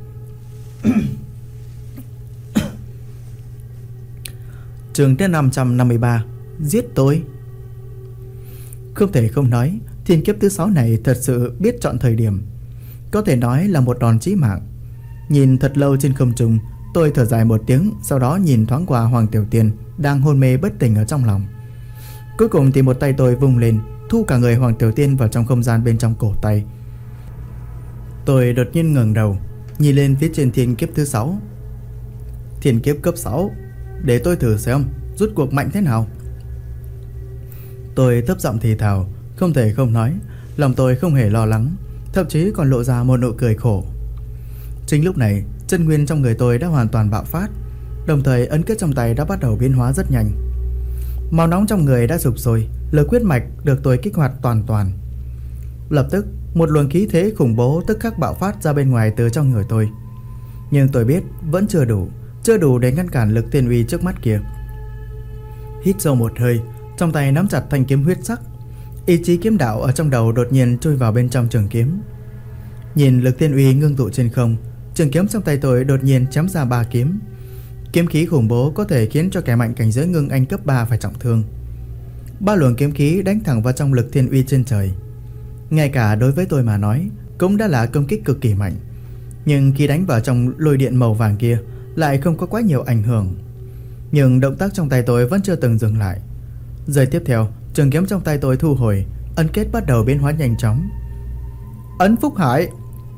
Chương thứ 553, giết tôi. Không thể không nói, thiên kiếp thứ 6 này thật sự biết chọn thời điểm, có thể nói là một đòn chí mạng. Nhìn thật lâu trên không trung, tôi thở dài một tiếng, sau đó nhìn thoáng qua Hoàng Tiểu Tiên đang hôn mê bất tỉnh ở trong lòng. Cuối cùng thì một tay tôi vung lên, thu cả người Hoàng Tiểu Tiên vào trong không gian bên trong cổ tay. Tôi đột nhiên ngẩng đầu, nhìn lên phía trên thiên kiếp thứ 6. Thiên kiếp cấp 6, để tôi thử xem rút cuộc mạnh thế nào. Tôi thấp giọng thì thào, không thể không nói, lòng tôi không hề lo lắng, thậm chí còn lộ ra một nụ cười khổ. Chính lúc này, chân nguyên trong người tôi đã hoàn toàn bạo phát, đồng thời ấn kết trong tay đã bắt đầu biến hóa rất nhanh. Máu nóng trong người đã sục sôi, lực huyết mạch được tôi kích hoạt toàn. Lập tức, một luồng khí thế khủng bố tức khắc bạo phát ra bên ngoài từ trong người tôi. Nhưng tôi biết vẫn chưa đủ để ngăn cản lực thiên uy trước mắt kia. Hít sâu một hơi, trong tay nắm chặt thanh kiếm huyết sắc. Ý chí kiếm đạo ở trong đầu đột nhiên chui vào bên trong trường kiếm. Nhìn lực thiên uy ngưng tụ trên không, trường kiếm trong tay tôi đột nhiên chém ra 3 kiếm. Kiếm khí khủng bố có thể khiến cho kẻ mạnh cảnh giới ngưng anh cấp 3 phải trọng thương. 3 luồng kiếm khí đánh thẳng vào trong lực thiên uy trên trời. Ngay cả đối với tôi mà nói cũng đã là công kích cực kỳ mạnh, nhưng khi đánh vào trong lôi điện màu vàng kia lại không có quá nhiều ảnh hưởng. Nhưng động tác trong tay tôi vẫn chưa từng dừng lại. Giây tiếp theo, trường kiếm trong tay tôi thu hồi, ấn kết bắt đầu biến hóa nhanh chóng. Ấn Phúc Hải.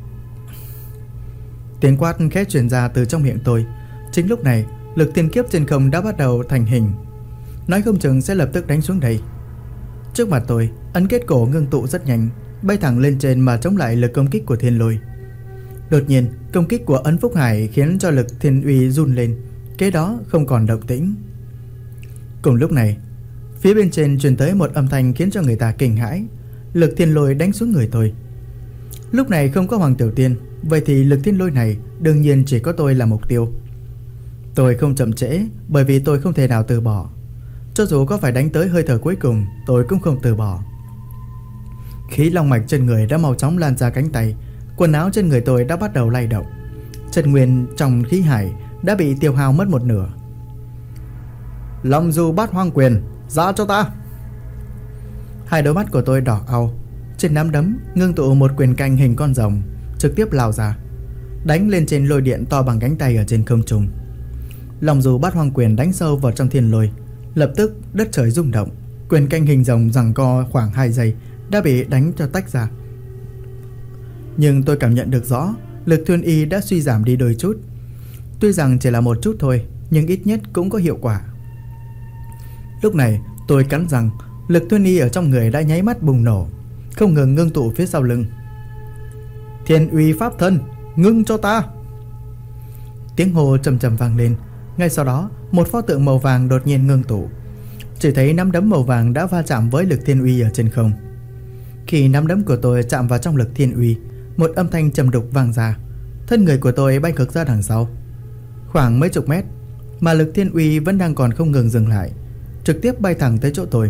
Tiếng quát khẽ truyền ra từ trong miệng tôi. Chính lúc này, lực thiên kiếp trên không đã bắt đầu thành hình, nói không chừng sẽ lập tức đánh xuống đây. Trước mặt tôi, ấn kết cổ ngưng tụ rất nhanh, bay thẳng lên trên mà chống lại lực công kích của thiên lôi. Đột nhiên, công kích của ấn Phúc Hải khiến cho lực thiên uy run lên, kế đó không còn động tĩnh. Cùng lúc này, phía bên trên truyền tới một âm thanh khiến cho người ta kinh hãi. Lực thiên lôi đánh xuống người tôi. Lúc này không có Hoàng Tiểu Tiên, vậy thì lực thiên lôi này đương nhiên chỉ có tôi là mục tiêu. Tôi không chậm trễ, bởi vì tôi không thể nào từ bỏ. Cho dù có phải đánh tới hơi thở cuối cùng, tôi cũng không từ bỏ. Khí long mạch trên người đã mau chóng lan ra cánh tay, quần áo trên người tôi đã bắt đầu lay động. Chân nguyên trong khí hải đã bị tiêu hao mất một nửa. Long du bát hoang quyền, ra cho ta! Hai đôi mắt của tôi đỏ au. Trên nắm đấm ngưng tụ một quyền canh hình con rồng, trực tiếp lao ra, đánh lên trên lôi điện to bằng cánh tay ở trên không trung. Long du bát hoang quyền đánh sâu vào trong thiên lôi, lập tức đất trời rung động. Quyền canh hình rồng giằng co khoảng 2 giây đã bị đánh cho tách ra. Nhưng tôi cảm nhận được rõ lực thiên y đã suy giảm đi đôi chút. Tuy rằng chỉ là một chút thôi, nhưng ít nhất cũng có hiệu quả. Lúc này tôi cắn răng, lực thiên y ở trong người đã nháy mắt bùng nổ, không ngừng ngưng tụ phía sau lưng. Thiên uy pháp thân, ngưng cho ta! Tiếng hô trầm trầm vang lên. Ngay sau đó, một pho tượng màu vàng đột nhiên ngưng tụ. Chỉ thấy nắm đấm màu vàng đã va chạm với lực thiên uy ở trên không. Khi nắm đấm của tôi chạm vào trong lực thiên uy, một âm thanh trầm đục vang ra. Thân người của tôi bay ngược ra đằng sau khoảng mấy chục mét, mà lực thiên uy vẫn đang còn không ngừng dừng lại, trực tiếp bay thẳng tới chỗ tôi.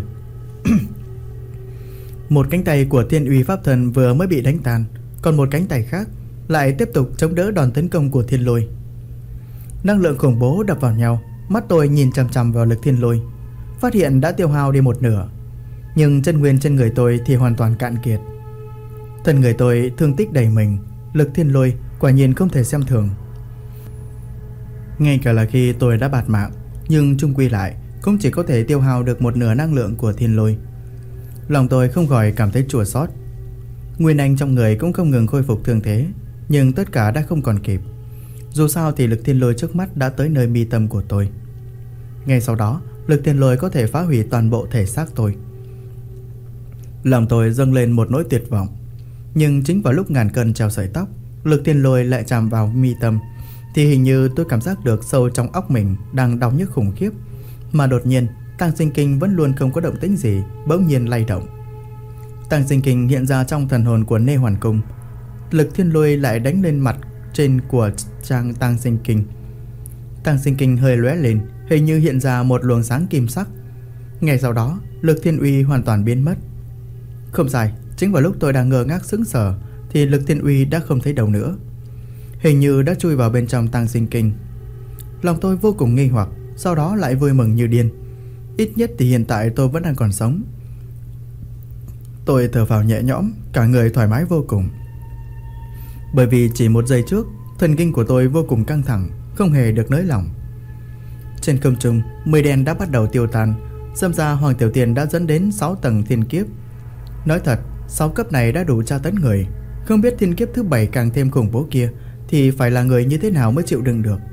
Một cánh tay của thiên uy pháp thân vừa mới bị đánh tan, còn một cánh tay khác lại tiếp tục chống đỡ đòn tấn công của thiên lôi. Năng lượng khủng bố đập vào nhau. Mắt tôi nhìn chằm chằm vào lực thiên lôi, phát hiện đã tiêu hao đi một nửa, nhưng chân nguyên trên người tôi thì hoàn toàn cạn kiệt. Thân người tôi thương tích đầy mình. Lực thiên lôi quả nhiên không thể xem thường. Ngay cả là khi tôi đã bạt mạng, nhưng chung quy lại cũng chỉ có thể tiêu hao được một nửa năng lượng của thiên lôi. Lòng tôi không khỏi cảm thấy chua xót. Nguyên anh trong người cũng không ngừng khôi phục thương thế, nhưng tất cả đã không còn kịp. Dù sao thì lực thiên lôi trước mắt đã tới nơi mi tâm của tôi. Ngay sau đó, lực thiên lôi có thể phá hủy toàn bộ thể xác tôi. Lòng tôi dâng lên một nỗi tuyệt vọng. Nhưng chính vào lúc ngàn cân treo sợi tóc, lực thiên lôi lại chạm vào mi tâm, thì hình như tôi cảm giác được sâu trong óc mình đang đau nhức khủng khiếp. Mà đột nhiên, Tàng Sinh Kinh vẫn luôn không có động tĩnh gì, bỗng nhiên lay động. Tàng Sinh Kinh hiện ra trong thần hồn của Nê Hoàn Cung. Lực thiên lôi lại đánh lên mặt trên của trang Tàng Sinh Kinh. Tàng Sinh Kinh hơi lóe lên, hình như hiện ra một luồng sáng kim sắc. Ngay sau đó, lực thiên uy hoàn toàn biến mất. Không sai, chính vào lúc tôi đang ngơ ngác sững sờ thì lực thiên uy đã không thấy đâu nữa, hình như đã chui vào bên trong Tàng Sinh Kinh. Lòng tôi vô cùng nghi hoặc, sau đó lại vui mừng như điên. Ít nhất thì hiện tại tôi vẫn đang còn sống. Tôi thở phào nhẹ nhõm, cả người thoải mái vô cùng. Bởi vì chỉ một giây trước, thần kinh của tôi vô cùng căng thẳng, không hề được nới lỏng. Trên không trung, mây đen đã bắt đầu tiêu tan. Xem ra Hoàng Tiểu Tiên đã dẫn đến 6 tầng thiên kiếp. Nói thật, 6 cấp này đã đủ tra tấn người. Không biết thiên kiếp thứ 7 càng thêm khủng bố kia thì phải là người như thế nào mới chịu đựng được.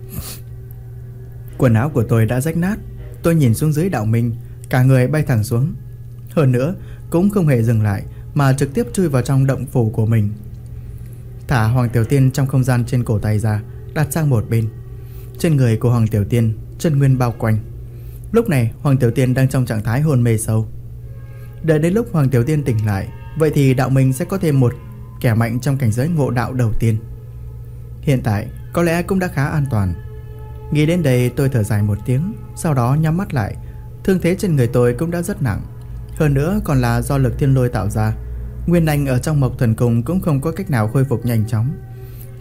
Quần áo của tôi đã rách nát. Tôi nhìn xuống dưới đạo minh, cả người bay thẳng xuống. Hơn nữa, cũng không hề dừng lại mà trực tiếp chui vào trong động phủ của mình. Thả Hoàng Tiểu Tiên trong không gian trên cổ tay ra, đặt sang một bên. Trên người của Hoàng Tiểu Tiên, chân nguyên bao quanh. Lúc này Hoàng Tiểu Tiên đang trong trạng thái hôn mê sâu. Đợi đến lúc Hoàng Tiểu Tiên tỉnh lại, vậy thì đạo minh sẽ có thêm một kẻ mạnh trong cảnh giới ngộ đạo đầu tiên. Hiện tại có lẽ cũng đã khá an toàn. Nghĩ đến đây tôi thở dài một tiếng, sau đó nhắm mắt lại. Thương thế trên người tôi cũng đã rất nặng, hơn nữa còn là do lực thiên lôi tạo ra. Nguyên anh ở trong Mộc Thần Cung cũng không có cách nào khôi phục nhanh chóng.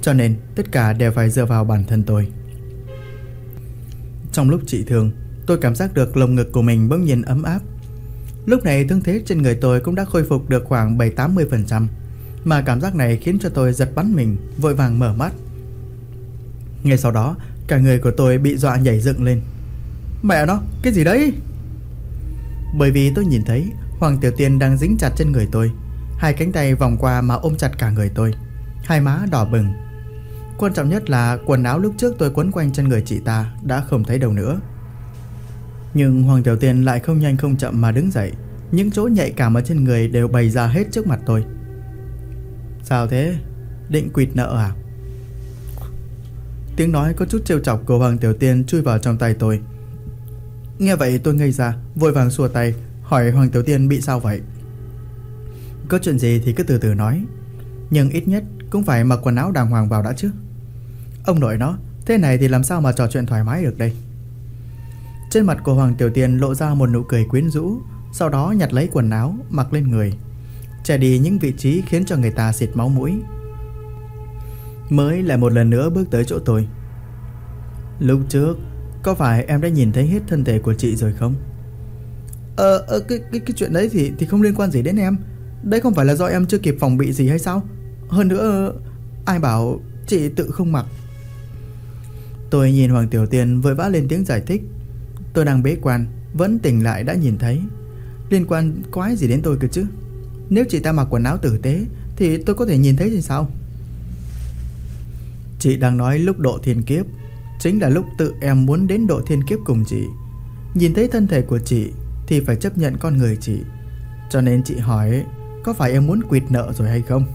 cho nên tất cả đều phải dựa vào bản thân tôi. Trong lúc trị thương, tôi cảm giác được lồng ngực của mình bỗng nhiên ấm áp. Lúc này thương thế trên người tôi cũng đã khôi phục được khoảng 70-80%, mà cảm giác này khiến cho tôi giật bắn mình, vội vàng mở mắt. Ngay sau đó, cả người của tôi bị dọa nhảy dựng lên. Mẹ nó, cái gì đấy? Bởi vì tôi nhìn thấy Hoàng Tiểu Tiên đang dính chặt trên người tôi, hai cánh tay vòng qua mà ôm chặt cả người tôi, hai má đỏ bừng. Quan trọng nhất là quần áo lúc trước tôi quấn quanh chân người chị ta đã không thấy đâu nữa. Nhưng Hoàng Tiểu Tiên lại không nhanh không chậm mà đứng dậy, những chỗ nhạy cảm ở trên người đều bày ra hết trước mặt tôi. Sao thế? Định quỵt nợ à? Tiếng nói có chút trêu chọc của Hoàng Tiểu Tiên chui vào trong tay tôi. Nghe vậy tôi ngây ra, vội vàng xua tay, hỏi Hoàng Tiểu Tiên bị sao vậy. Có chuyện gì thì cứ từ từ nói, nhưng ít nhất cũng phải mặc quần áo đàng hoàng vào đã chứ. Ông nội nó, thế này thì làm sao mà trò chuyện thoải mái được đây. Trên mặt của Hoàng Tiểu Tiên lộ ra một nụ cười quyến rũ, sau đó nhặt lấy quần áo mặc lên người, che đi những vị trí khiến cho người ta xịt máu mũi, mới lại một lần nữa bước tới chỗ tôi. Lúc trước có phải em đã nhìn thấy hết thân thể của chị rồi không? Cái chuyện đấy thì không liên quan gì đến em. Đấy không phải là do em chưa kịp phòng bị gì hay sao? Hơn nữa, ai bảo chị tự không mặc? Tôi nhìn Hoàng Tiểu Tiên vội vã lên tiếng giải thích. Tôi đang bế quan, vẫn tỉnh lại đã nhìn thấy. Liên quan quái gì đến tôi cơ chứ? Nếu chị ta mặc quần áo tử tế thì tôi có thể nhìn thấy thì sao? Chị đang nói lúc độ thiên kiếp, chính là lúc tự em muốn đến độ thiên kiếp cùng chị. Nhìn thấy thân thể của chị thì phải chấp nhận con người chị. Cho nên chị hỏi có phải em muốn quỵt nợ rồi hay không?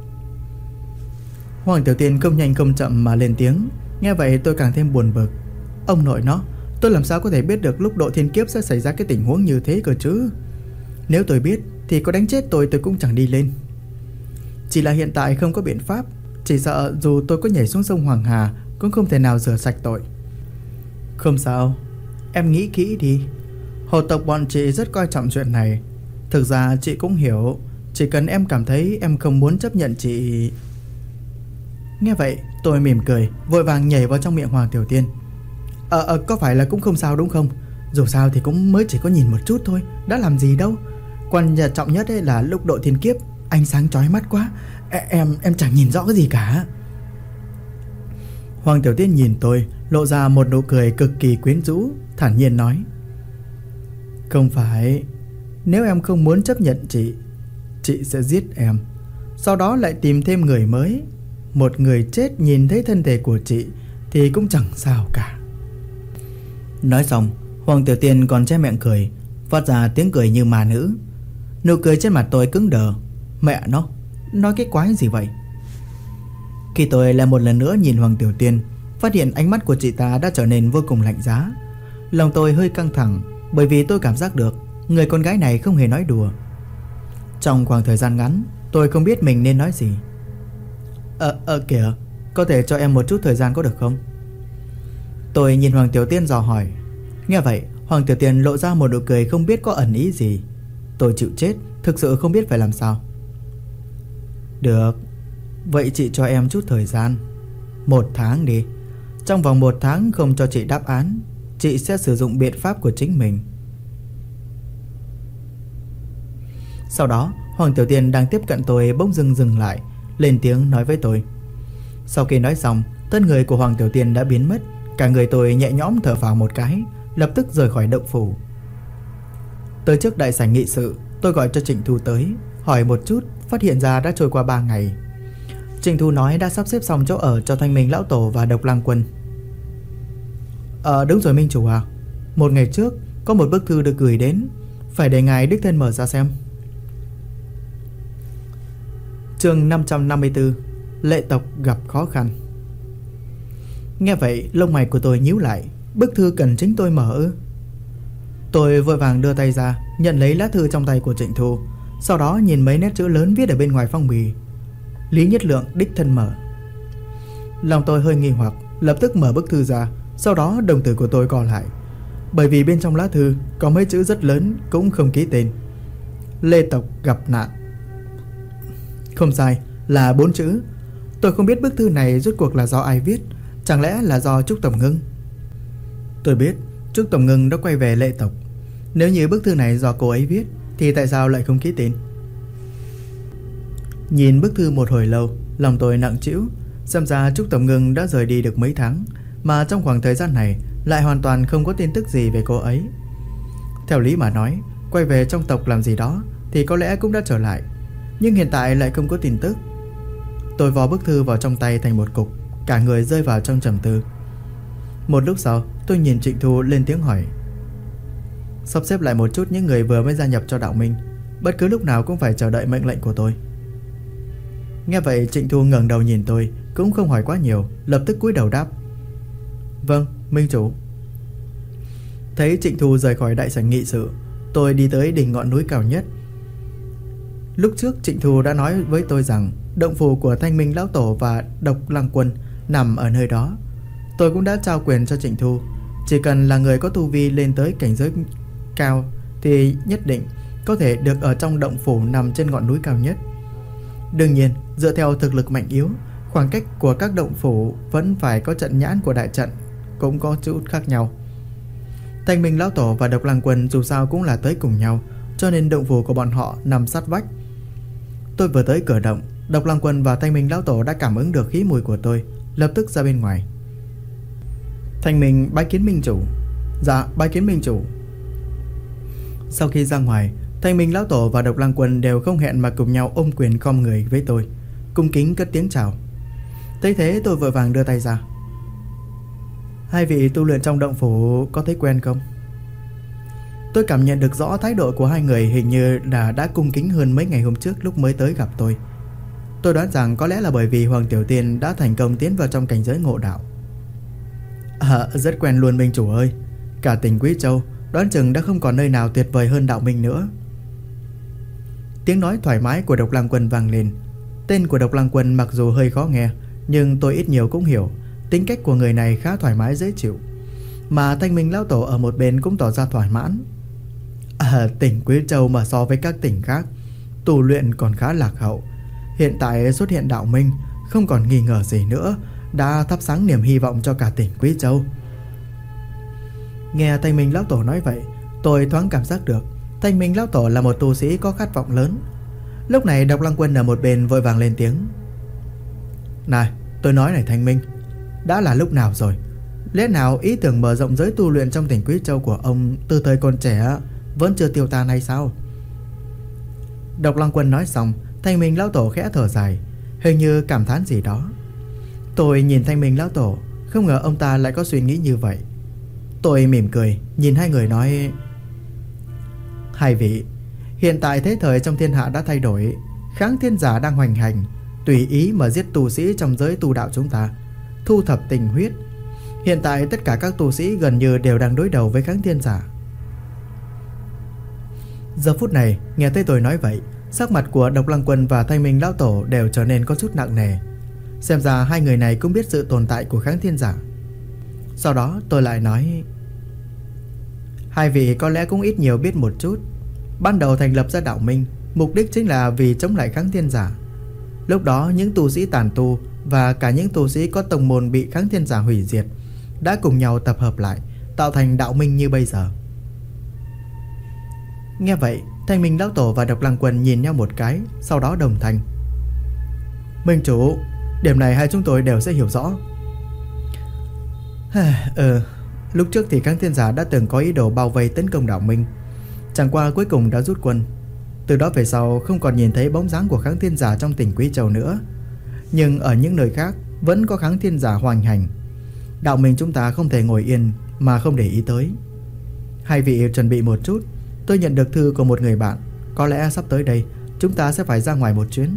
Hoàng Tiểu Tiên không nhanh không chậm mà lên tiếng. Nghe vậy tôi càng thêm buồn bực. Ông nội nó, tôi làm sao có thể biết được lúc độ thiên kiếp sẽ xảy ra cái tình huống như thế cơ chứ? Nếu tôi biết thì có đánh chết tôi cũng chẳng đi lên. Chỉ là hiện tại không có biện pháp, chỉ sợ dù tôi có nhảy xuống sông Hoàng Hà cũng không thể nào rửa sạch tội. Không sao, em nghĩ kỹ đi. Hồ tộc bọn chị rất coi trọng chuyện này. Thực ra chị cũng hiểu, chỉ cần em cảm thấy em không muốn chấp nhận chị. Nghe vậy tôi mỉm cười, vội vàng nhảy vào trong miệng Hoàng Tiểu Tiên. Có phải là cũng không sao đúng không? Dù sao thì cũng mới chỉ có nhìn một chút thôi, đã làm gì đâu. Quan trọng nhất ấy là lúc độ thiên kiếp ánh sáng chói mắt quá, em chẳng nhìn rõ cái gì cả. Hoàng Tiểu Tiên nhìn tôi, lộ ra một nụ cười cực kỳ quyến rũ, thản nhiên nói. Không phải, nếu em không muốn chấp nhận chị sẽ giết em, sau đó lại tìm thêm người mới. Một người chết nhìn thấy thân thể của chị thì cũng chẳng sao cả. Nói xong, Hoàng Tiểu Tiên còn che miệng cười, phát ra tiếng cười như ma nữ. Nụ cười trên mặt tôi cứng đờ. Mẹ nó, nói cái quái gì vậy? Khi tôi lại một lần nữa nhìn Hoàng Tiểu Tiên, phát hiện ánh mắt của chị ta đã trở nên vô cùng lạnh giá. Lòng tôi hơi căng thẳng, bởi vì tôi cảm giác được người con gái này không hề nói đùa. Trong khoảng thời gian ngắn, tôi không biết mình nên nói gì. Kìa, có thể cho em một chút thời gian có được không? Tôi nhìn Hoàng Tiểu Tiên dò hỏi. Nghe vậy, Hoàng Tiểu Tiên lộ ra một nụ cười không biết có ẩn ý gì. Tôi chịu chết, thực sự không biết phải làm sao. Được, vậy chị cho em chút thời gian, 1 tháng đi. Trong vòng 1 tháng không cho chị đáp án, chị sẽ sử dụng biện pháp của chính mình. Sau đó, Hoàng Tiểu Tiên đang tiếp cận tôi bỗng dưng dừng lại, lên tiếng nói với tôi. Sau khi nói xong, thân người của Hoàng Tiểu Tiên đã biến mất. Cả người tôi nhẹ nhõm thở phào một cái, lập tức rời khỏi động phủ. Tới trước đại sảnh nghị sự, tôi gọi cho Trịnh Thu tới, hỏi một chút, phát hiện ra đã trôi qua 3 ngày. Trịnh Thu nói đã sắp xếp xong chỗ ở cho Thanh Minh Lão Tổ và Độc Lang Quân. Đúng rồi Minh Chủ à, 1 ngày trước có một bức thư được gửi đến, phải để ngài đích thân mở ra xem. Chương 554, Lệ tộc gặp khó khăn. Nghe vậy lông mày của tôi nhíu lại. Bức thư cần chính tôi mở ư? Tôi vội vàng đưa tay ra, nhận lấy lá thư trong tay của Trịnh Thu, sau đó nhìn mấy nét chữ lớn viết ở bên ngoài phong bì. Lý Nhất Lượng đích thân mở. Lòng tôi hơi nghi hoặc, lập tức mở bức thư ra. Sau đó đồng tử của tôi co lại, bởi vì bên trong lá thư có mấy chữ rất lớn cũng không ký tên. Lê tộc gặp nạn. Không sai, là 4 chữ. Tôi không biết bức thư này rốt cuộc là do ai viết. Chẳng lẽ là do Trúc Tổng Ngưng? Tôi biết Trúc Tổng Ngưng đã quay về Lệ Tộc. Nếu như bức thư này do cô ấy viết thì tại sao lại không ký tên? Nhìn bức thư một hồi lâu, lòng tôi nặng trĩu. Xem ra Trúc Tổng Ngưng đã rời đi được mấy tháng, mà trong khoảng thời gian này lại hoàn toàn không có tin tức gì về cô ấy. Theo lý mà nói, quay về trong tộc làm gì đó thì có lẽ cũng đã trở lại, nhưng hiện tại lại không có tin tức. Tôi vò bức thư vào trong tay thành một cục, cả người rơi vào trong trầm tư. Một lúc sau, tôi nhìn Trịnh Thu lên tiếng hỏi: sắp xếp lại một chút những người vừa mới gia nhập cho đạo minh, bất cứ lúc nào cũng phải chờ đợi mệnh lệnh của tôi. Nghe vậy, Trịnh Thu ngẩng đầu nhìn tôi, cũng không hỏi quá nhiều, lập tức cúi đầu đáp: vâng, minh chủ. Thấy Trịnh Thu rời khỏi đại sảnh nghị sự, tôi đi tới đỉnh ngọn núi cao nhất. Lúc trước Trịnh Thu đã nói với tôi rằng động phủ của Thanh Minh Lão Tổ và Độc Lăng Quân nằm ở nơi đó. Tôi cũng đã trao quyền cho Trịnh Thu, chỉ cần là người có tu vi lên tới cảnh giới cao thì nhất định có thể được ở trong động phủ nằm trên ngọn núi cao nhất. Đương nhiên, dựa theo thực lực mạnh yếu, khoảng cách của các động phủ vẫn phải có trận nhãn của đại trận cũng có chút khác nhau. Thanh Minh Lão Tổ và Độc Lăng Quân dù sao cũng là tới cùng nhau, cho nên động phủ của bọn họ nằm sát vách. Tôi vừa tới cửa động, Độc Lăng Quân và Thanh Minh Lão Tổ đã cảm ứng được khí mùi của tôi, lập tức ra bên ngoài. Thanh Minh bái kiến minh chủ. Dạ, bái kiến minh chủ. Sau khi ra ngoài, Thanh Minh Lão Tổ và Độc Lăng Quân đều không hẹn mà cùng nhau ôm quyền khom người với tôi, cung kính cất tiếng chào. Thấy thế, tôi vội vàng đưa tay ra. Hai vị tu luyện trong động phủ có thấy quen không? Tôi cảm nhận được rõ thái độ của hai người hình như là đã cung kính hơn mấy ngày hôm trước lúc mới tới gặp tôi. Tôi đoán rằng có lẽ là bởi vì Hoàng Tiểu Tiên đã thành công tiến vào trong cảnh giới ngộ đạo. Rất quen luôn minh chủ ơi. Cả tỉnh Quý Châu đoán chừng đã không còn nơi nào tuyệt vời hơn đạo minh nữa. Tiếng nói thoải mái của Độc Lăng Quân vang lên. Tên của Độc Lăng Quân mặc dù hơi khó nghe, nhưng tôi ít nhiều cũng hiểu tính cách của người này khá thoải mái dễ chịu. Mà Thanh Minh Lão Tổ ở một bên cũng tỏ ra thỏa mãn. Tỉnh Quý Châu mà so với các tỉnh khác, tu luyện còn khá lạc hậu. Hiện tại xuất hiện đạo minh, không còn nghi ngờ gì nữa, đã thắp sáng niềm hy vọng cho cả tỉnh Quý Châu. Nghe Thanh Minh Lão Tổ nói vậy, tôi thoáng cảm giác được Thanh Minh Lão Tổ là một tu sĩ có khát vọng lớn. Lúc này Độc Lăng Quân ở một bên vội vàng lên tiếng: Này, tôi nói này Thanh Minh, đã là lúc nào rồi? Lẽ nào ý tưởng mở rộng giới tu luyện trong tỉnh Quý Châu của ông từ thời còn trẻ vẫn chưa tiêu tan hay sao? Độc Lăng Quân nói xong, Thanh Minh Lão Tổ khẽ thở dài, hình như cảm thán gì đó. Tôi nhìn Thanh Minh Lão Tổ, không ngờ ông ta lại có suy nghĩ như vậy. Tôi mỉm cười, nhìn hai người nói: Hai vị, hiện tại thế thời trong thiên hạ đã thay đổi, kháng thiên giả đang hoành hành, tùy ý mà giết tu sĩ trong giới tu đạo chúng ta, thu thập tình huyết. Hiện tại tất cả các tu sĩ gần như đều đang đối đầu với kháng thiên giả. Giờ phút này, nghe thấy tôi nói vậy, sắc mặt của Độc Lăng Quân và Thanh Minh Lão Tổ đều trở nên có chút nặng nề. Xem ra hai người này cũng biết sự tồn tại của kháng thiên giả. Sau đó tôi lại nói: Hai vị có lẽ cũng ít nhiều biết một chút. Ban đầu thành lập ra đạo minh, mục đích chính là vì chống lại kháng thiên giả. Lúc đó những tu sĩ tàn tu và cả những tu sĩ có tông môn bị kháng thiên giả hủy diệt đã cùng nhau tập hợp lại, tạo thành đạo minh như bây giờ. Nghe vậy, Thanh Minh Lão Tổ và Độc Lăng Quân nhìn nhau một cái, sau đó đồng thanh: Minh chủ, điểm này hai chúng tôi đều sẽ hiểu rõ. Lúc trước thì kháng thiên giả đã từng có ý đồ bao vây tấn công đạo minh, chẳng qua cuối cùng đã rút quân. Từ đó về sau không còn nhìn thấy bóng dáng của kháng thiên giả trong tỉnh Quý Châu nữa. Nhưng ở những nơi khác vẫn có kháng thiên giả hoành hành. Đạo minh chúng ta không thể ngồi yên mà không để ý tới. Hai vị chuẩn bị một chút, tôi nhận được thư của một người bạn, có lẽ sắp tới đây chúng ta sẽ phải ra ngoài một chuyến.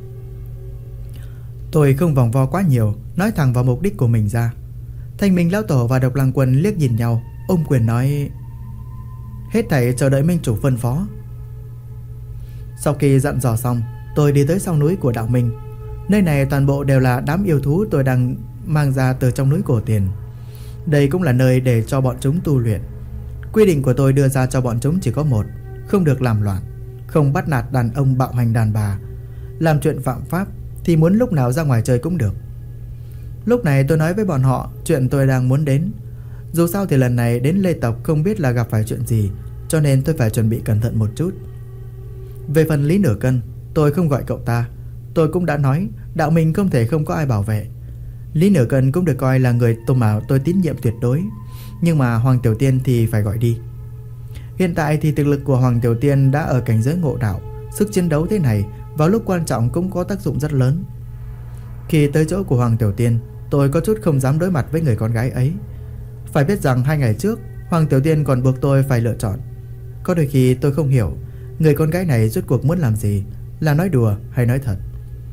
Tôi không vòng vo quá nhiều, nói thẳng vào mục đích của mình ra. Thanh Minh Lão Tổ và Độc Lăng Quân liếc nhìn nhau, ôm quyền nói: Hết thảy chờ đợi minh chủ phân phó. Sau khi dặn dò xong, tôi đi tới sau núi của đạo minh. Nơi này toàn bộ đều là đám yêu thú tôi đang mang ra từ trong núi cổ tiền. Đây cũng là nơi để cho bọn chúng tu luyện. Quy định của tôi đưa ra cho bọn chúng chỉ có một: không được làm loạn, không bắt nạt đàn ông bạo hành đàn bà. Làm chuyện phạm pháp thì muốn lúc nào ra ngoài chơi cũng được. Lúc này tôi nói với bọn họ chuyện tôi đang muốn đến. Dù sao thì lần này đến Lê Tộc không biết là gặp phải chuyện gì, cho nên tôi phải chuẩn bị cẩn thận một chút. Về phần Lý Nửa Cân, tôi không gọi cậu ta. Tôi cũng đã nói đạo mình không thể không có ai bảo vệ. Lý Nửa Cân cũng được coi là người mà tôi tín nhiệm tuyệt đối, nhưng mà Hoàng Tiểu Tiên thì phải gọi đi. Hiện tại thì thực lực của Hoàng Tiểu Tiên đã ở cảnh giới ngộ đạo. Sức chiến đấu thế này vào lúc quan trọng cũng có tác dụng rất lớn. Khi tới chỗ của Hoàng Tiểu Tiên, tôi có chút không dám đối mặt với người con gái ấy. Phải biết rằng 2 ngày trước Hoàng Tiểu Tiên còn buộc tôi phải lựa chọn. Có đôi khi tôi không hiểu người con gái này rốt cuộc muốn làm gì, là nói đùa hay nói thật.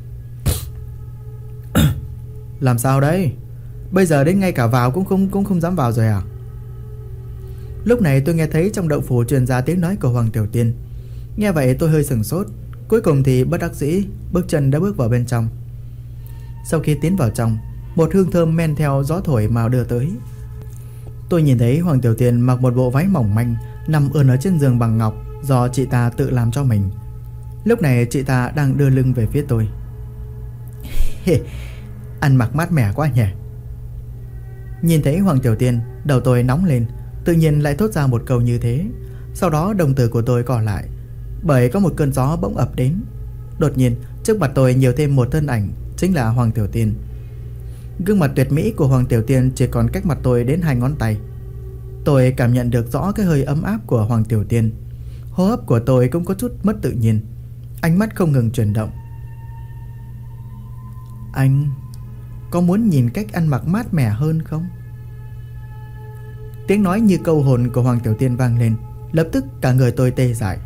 Làm sao đấy? Bây giờ đến ngay cả vào cũng không dám vào rồi à? Lúc này tôi nghe thấy trong động phủ truyền ra tiếng nói của Hoàng Tiểu Tiên. Nghe vậy tôi hơi sửng sốt. Cuối cùng thì bất đắc dĩ bước chân đã bước vào bên trong. Sau khi tiến vào trong, một hương thơm men theo gió thổi mà đưa tới. Tôi nhìn thấy Hoàng Tiểu Tiên mặc một bộ váy mỏng manh, nằm ươn ở trên giường bằng ngọc do chị ta tự làm cho mình. Lúc này chị ta đang đưa lưng về phía tôi. Ăn mặc mát mẻ quá nhỉ. Nhìn thấy Hoàng Tiểu Tiên, đầu tôi nóng lên, tự nhiên lại thốt ra một câu như thế. Sau đó đồng tử của tôi co lại, bởi có một cơn gió bỗng ập đến. Đột nhiên trước mặt tôi nhiều thêm một thân ảnh, chính là Hoàng Tiểu Tiên. Gương mặt tuyệt mỹ của Hoàng Tiểu Tiên chỉ còn cách mặt tôi đến 2 ngón tay. Tôi cảm nhận được rõ cái hơi ấm áp của Hoàng Tiểu Tiên. Hô hấp của tôi cũng có chút mất tự nhiên, ánh mắt không ngừng chuyển động. Anh có muốn nhìn cách ăn mặc mát mẻ hơn không? Tiếng nói như câu hồn của Hoàng Tiểu Tiên vang lên. Lập tức cả người tôi tê dại.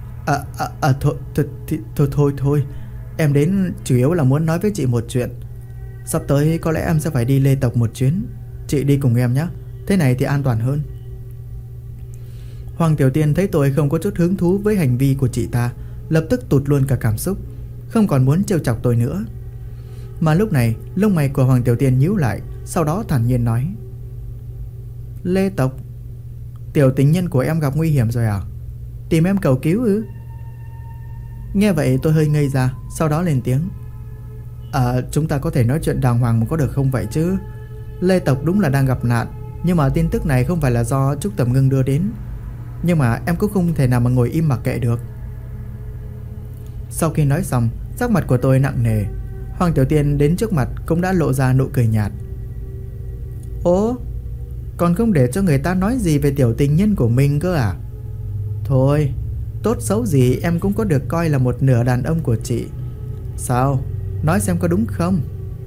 Thôi, em đến chủ yếu là muốn nói với chị một chuyện. Sắp tới có lẽ em sẽ phải đi Lê Tộc một chuyến. Chị đi cùng em nhé, thế này thì an toàn hơn. Hoàng Tiểu Tiên thấy tôi không có chút hứng thú với hành vi của chị ta, lập tức tụt luôn cả cảm xúc, không còn muốn trêu chọc tôi nữa. Mà lúc này lông mày của Hoàng Tiểu Tiên nhíu lại, sau đó thản nhiên nói: Lê Tộc? Tiểu tình nhân của em gặp nguy hiểm rồi à? Tìm em cầu cứu ư? Nghe vậy tôi hơi ngây ra, sau đó lên tiếng: Chúng ta có thể nói chuyện đàng hoàng có được không vậy chứ? Lê Tộc đúng là đang gặp nạn, nhưng mà tin tức này không phải là do Trúc Tầm Ngưng đưa đến. Nhưng mà em cũng không thể nào mà ngồi im mặc kệ được. Sau khi nói xong, sắc mặt của tôi nặng nề. Hoàng Tiểu Tiên đến trước mặt cũng đã lộ ra nụ cười nhạt. Ố, còn không để cho người ta nói gì về tiểu tình nhân của mình cơ à? Thôi, tốt xấu gì em cũng có được coi là một nửa đàn ông của chị. Sao? Nói xem có đúng không?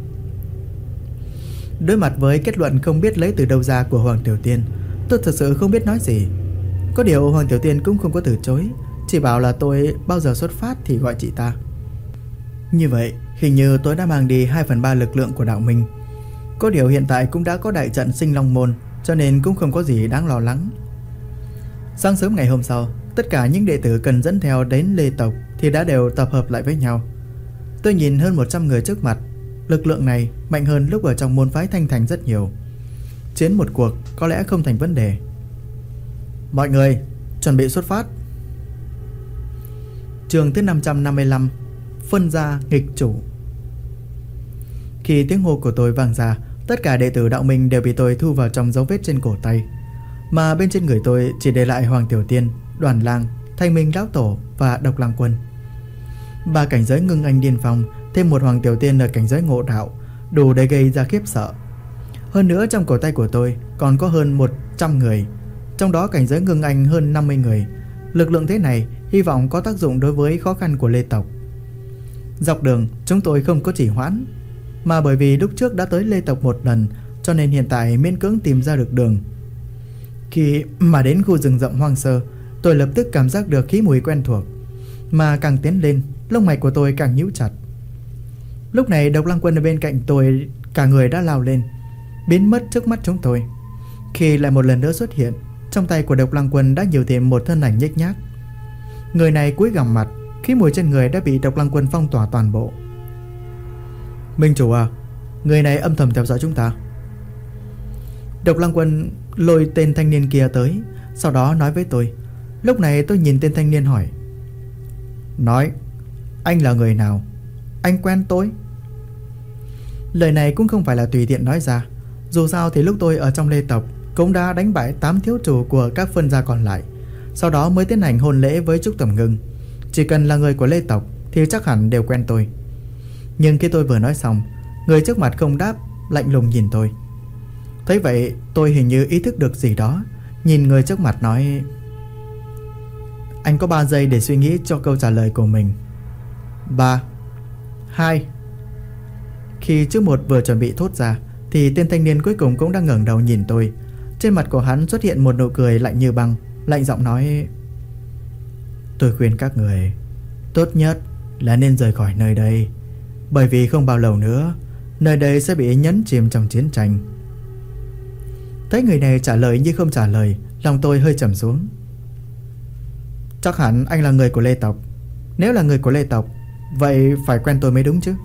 Đối mặt với kết luận không biết lấy từ đâu ra của Hoàng Tiểu Tiên, tôi thật sự không biết nói gì. Có điều Hoàng Tiểu Tiên cũng không có từ chối, chỉ bảo là tôi bao giờ xuất phát thì gọi chị ta. Như vậy hình như tôi đã mang đi 2/3 lực lượng của đạo minh. Có điều hiện tại cũng đã có đại trận Sinh Long Môn, cho nên cũng không có gì đáng lo lắng. Sáng sớm ngày hôm sau, tất cả những đệ tử cần dẫn theo đến Lê Tộc thì đã đều tập hợp lại với nhau. Tôi nhìn hơn 100 người trước mặt. Lực lượng này mạnh hơn lúc ở trong môn phái Thanh Thành rất nhiều. Chiến một cuộc có lẽ không thành vấn đề. Mọi người chuẩn bị xuất phát. Chương thứ 555, phân gia nghịch chủ. Khi tiếng hô của tôi vang ra, tất cả đệ tử đạo minh đều bị tôi thu vào trong dấu vết trên cổ tay. Mà bên trên người tôi chỉ để lại Hoàng Tiểu Tiên, Đoàn Lang, Thanh Minh Lão Tổ và Độc Lang Quân. 3 cảnh giới ngưng anh điên phong, thêm một Hoàng Tiểu Tiên ở cảnh giới ngộ đạo, đủ để gây ra khiếp sợ. Hơn nữa trong cổ tay của tôi còn có hơn 100 người, trong đó cảnh giới ngưng anh hơn 50 người. Lực lượng thế này hy vọng có tác dụng đối với khó khăn của Lê Tộc. Dọc đường chúng tôi không có trì hoãn, mà bởi vì lúc trước đã tới Lê Tộc một lần, cho nên hiện tại miễn cưỡng tìm ra được đường. Khi mà đến khu rừng rậm hoang sơ, tôi lập tức cảm giác được khí mùi quen thuộc, mà càng tiến lên, lông mày của tôi càng nhíu chặt. Lúc này Độc Lang Quân ở bên cạnh tôi cả người đã lao lên, biến mất trước mắt chúng tôi. Khi lại một lần nữa xuất hiện, trong tay của Độc Lang Quân đã nhiều thêm một thân ảnh nhếch nhác. Người này cúi gằm mặt, khí mùi trên người đã bị Độc Lang Quân phong tỏa toàn bộ. Minh chủ à, người này âm thầm theo dõi chúng ta. Độc Lang Quân lôi tên thanh niên kia tới, sau đó nói với tôi. Lúc này tôi nhìn tên thanh niên hỏi: Nói, anh là người nào? Anh quen tôi? Lời này cũng không phải là tùy tiện nói ra. Dù sao thì lúc tôi ở trong Lê tộc cũng đã đánh bại 8 thiếu chủ của các phân gia còn lại, sau đó mới tiến hành hôn lễ với Trúc Tầm Ngưng. Chỉ cần là người của Lê tộc thì chắc hẳn đều quen tôi. Nhưng khi tôi vừa nói xong, người trước mặt không đáp, lạnh lùng nhìn tôi. Thấy vậy tôi hình như ý thức được gì đó, nhìn người trước mặt nói: Anh có 3 giây để suy nghĩ cho câu trả lời của mình. 3, 2. Khi chữ 1 vừa chuẩn bị thốt ra thì tên thanh niên cuối cùng cũng đang ngẩng đầu nhìn tôi. Trên mặt của hắn xuất hiện một nụ cười lạnh như băng, lạnh giọng nói: Tôi khuyên các người tốt nhất là nên rời khỏi nơi đây, bởi vì không bao lâu nữa nơi đây sẽ bị nhấn chìm trong chiến tranh. Thấy người này trả lời như không trả lời, lòng tôi hơi trầm xuống. Chắc hẳn anh là người của Lê tộc. Nếu là người của Lê tộc, vậy phải quen tôi mới đúng chứ.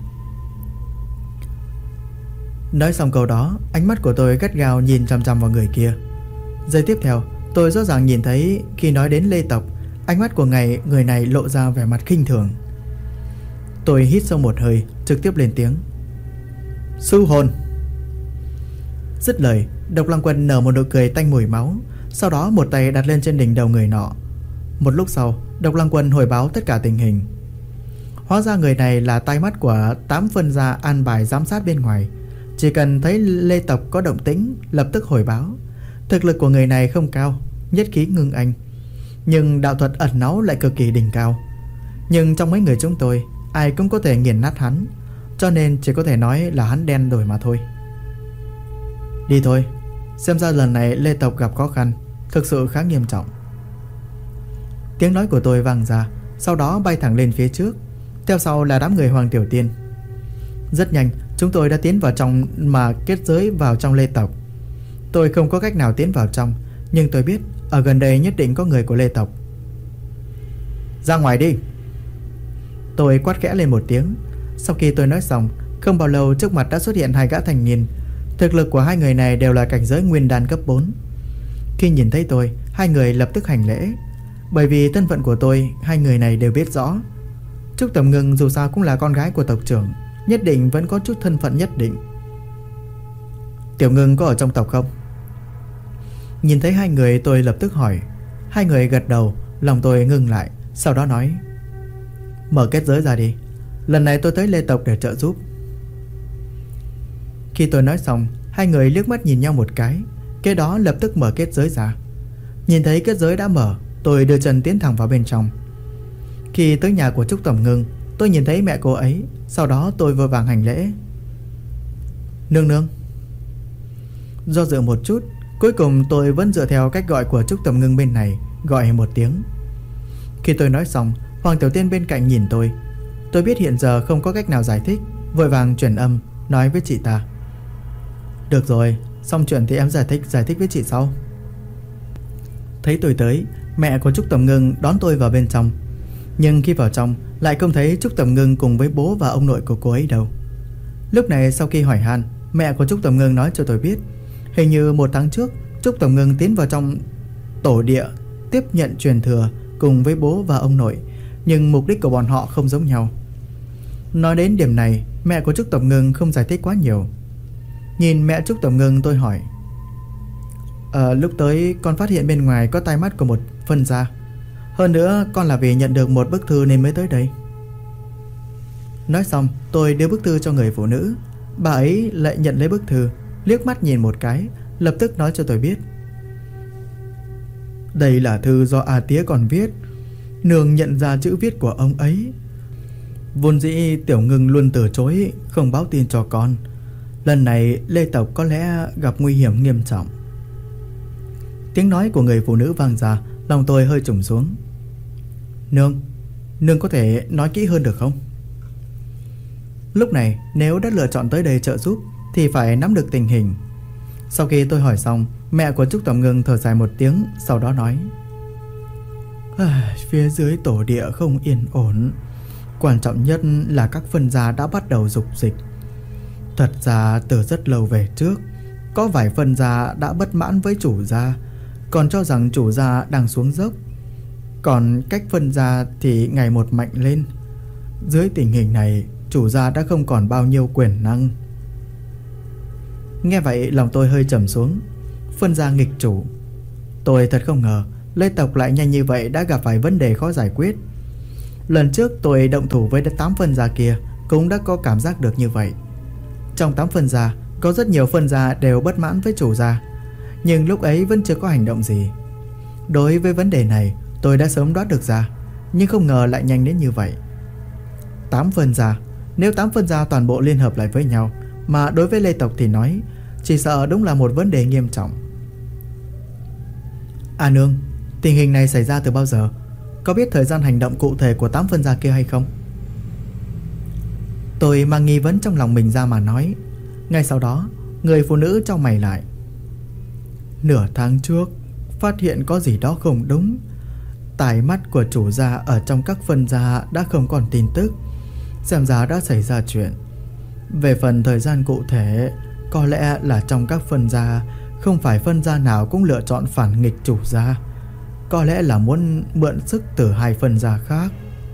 Nói xong câu đó, ánh mắt của tôi gắt gao nhìn chằm chằm vào người kia. Giây tiếp theo, tôi rõ ràng nhìn thấy khi nói đến Lê tộc, ánh mắt của người này lộ ra vẻ mặt khinh thường. Tôi hít sâu một hơi, trực tiếp lên tiếng: Sư hồn. Dứt lời, Độc Lăng Quân nở một nụ cười tanh mùi máu, sau đó một tay đặt lên trên đỉnh đầu người nọ. Một lúc sau, Độc Lăng Quân hồi báo tất cả tình hình. Hóa ra người này là tai mắt của 8 phân gia an bài giám sát bên ngoài, chỉ cần thấy Lê tộc có động tĩnh lập tức hồi báo. Thực lực của người này không cao, nhất khí ngưng anh, nhưng đạo thuật ẩn náu lại cực kỳ đỉnh cao. Nhưng trong mấy người chúng tôi, ai cũng có thể nghiền nát hắn, cho nên chỉ có thể nói là hắn đen đổi mà thôi. Đi thôi, xem ra lần này Lê tộc gặp khó khăn, thực sự khá nghiêm trọng. Tiếng nói của tôi vang ra, sau đó bay thẳng lên phía trước, theo sau là đám người Hoàng Tiểu Tiên. Rất nhanh, chúng tôi đã tiến vào trong mà kết giới vào trong Lê tộc. Tôi không có cách nào tiến vào trong, nhưng tôi biết ở gần đây nhất định có người của Lê tộc. Ra ngoài đi. Tôi quát khẽ lên một tiếng. Sau khi tôi nói xong, không bao lâu trước mặt đã xuất hiện 2 gã thanh niên. Thực lực của 2 người này đều là cảnh giới nguyên đan cấp 4. Khi nhìn thấy tôi, 2 người lập tức hành lễ. Bởi vì thân phận của tôi, 2 người này đều biết rõ. Trúc Tầm Ngưng dù sao cũng là con gái của tộc trưởng, nhất định vẫn có chút thân phận nhất định. Tiểu Ngưng có ở trong tộc không? Nhìn thấy 2 người tôi lập tức hỏi. 2 người gật đầu, lòng tôi ngưng lại, sau đó nói: Mở kết giới ra đi, lần này tôi tới Lê tộc để trợ giúp. Khi tôi nói xong, 2 người liếc mắt nhìn nhau một cái, kế đó lập tức mở kết giới ra. Nhìn thấy kết giới đã mở, tôi đưa chân tiến thẳng vào bên trong. Khi tới nhà của Trúc Tầm Ngưng, tôi nhìn thấy mẹ cô ấy, sau đó tôi vội vàng hành lễ: Nương nương. Do dự một chút, cuối cùng tôi vẫn dựa theo cách gọi của Trúc Tầm Ngưng bên này, gọi một tiếng. Khi tôi nói xong, Hoàng Tiểu Tiên bên cạnh nhìn tôi. Tôi biết hiện giờ không có cách nào giải thích, vội vàng chuyển âm nói với chị ta: Được rồi, xong chuyện thì em giải thích với chị sau. Thấy tôi tới, mẹ của Trúc Tầm Ngưng đón tôi vào bên trong. Nhưng khi vào trong lại không thấy Trúc Tầm Ngưng cùng với bố và ông nội của cô ấy đâu. Lúc này sau khi hỏi han, mẹ của Trúc Tầm Ngưng nói cho tôi biết, hình như 1 tháng trước Trúc Tầm Ngưng tiến vào trong tổ địa tiếp nhận truyền thừa cùng với bố và ông nội, nhưng mục đích của bọn họ không giống nhau. Nói đến điểm này, mẹ của Trúc Tầm Ngưng không giải thích quá nhiều. Nhìn mẹ Trúc Tầm Ngưng, tôi hỏi: Lúc tới con phát hiện bên ngoài có tai mắt của một phân gia. Hơn nữa con là vì nhận được một bức thư nên mới tới đây. Nói xong, tôi đưa bức thư cho người phụ nữ. Bà ấy lại nhận lấy bức thư, liếc mắt nhìn một cái, lập tức nói cho tôi biết: Đây là thư do A Tía còn viết. Nương nhận ra chữ viết của ông ấy. Vốn dĩ Tiểu Ngưng luôn từ chối, không báo tin cho con. Lần này Lê tộc có lẽ gặp nguy hiểm nghiêm trọng. Tiếng nói của người phụ nữ vang ra, lòng tôi hơi trùng xuống. Nương có thể nói kỹ hơn được không? Lúc này nếu đã lựa chọn tới đây trợ giúp thì phải nắm được tình hình. Sau khi tôi hỏi xong, mẹ của Trúc Tầm Ngưng thở dài một tiếng, sau đó nói: Phía dưới tổ địa không yên ổn. Quan trọng nhất là các phân gia đã bắt đầu dục dịch. Thật ra từ rất lâu về trước, có vài phân gia đã bất mãn với chủ gia, còn cho rằng chủ gia đang xuống dốc. Còn cách phân gia thì ngày một mạnh lên. Dưới tình hình này, chủ gia đã không còn bao nhiêu quyền năng. Nghe vậy lòng tôi hơi trầm xuống. Phân gia nghịch chủ. Tôi thật không ngờ Lê tộc lại nhanh như vậy đã gặp phải vấn đề khó giải quyết. Lần trước tôi động thủ với 8 phân gia kia cũng đã có cảm giác được như vậy. Trong 8 phân gia có rất nhiều phân gia đều bất mãn với chủ gia, nhưng lúc ấy vẫn chưa có hành động gì. Đối với vấn đề này tôi đã sớm đoán được ra, nhưng không ngờ lại nhanh đến như vậy. 8 phân gia, nếu 8 phân gia toàn bộ liên hợp lại với nhau, mà đối với Lê tộc thì nói, chỉ sợ đúng là một vấn đề nghiêm trọng. À nương, tình hình này xảy ra từ bao giờ? Có biết thời gian hành động cụ thể của 8 phân gia kia hay không? Tôi mang nghi vấn trong lòng mình ra mà nói. Ngay sau đó, người phụ nữ chau mày lại. Nửa tháng trước, phát hiện có gì đó không đúng. Tai mắt của chủ gia ở trong các phân gia đã không còn tin tức, xem ra đã xảy ra chuyện. Về phần thời gian cụ thể, có lẽ là trong các phân gia, không phải phân gia nào cũng lựa chọn phản nghịch chủ gia. Có lẽ là muốn mượn sức từ 2 phân gia khác.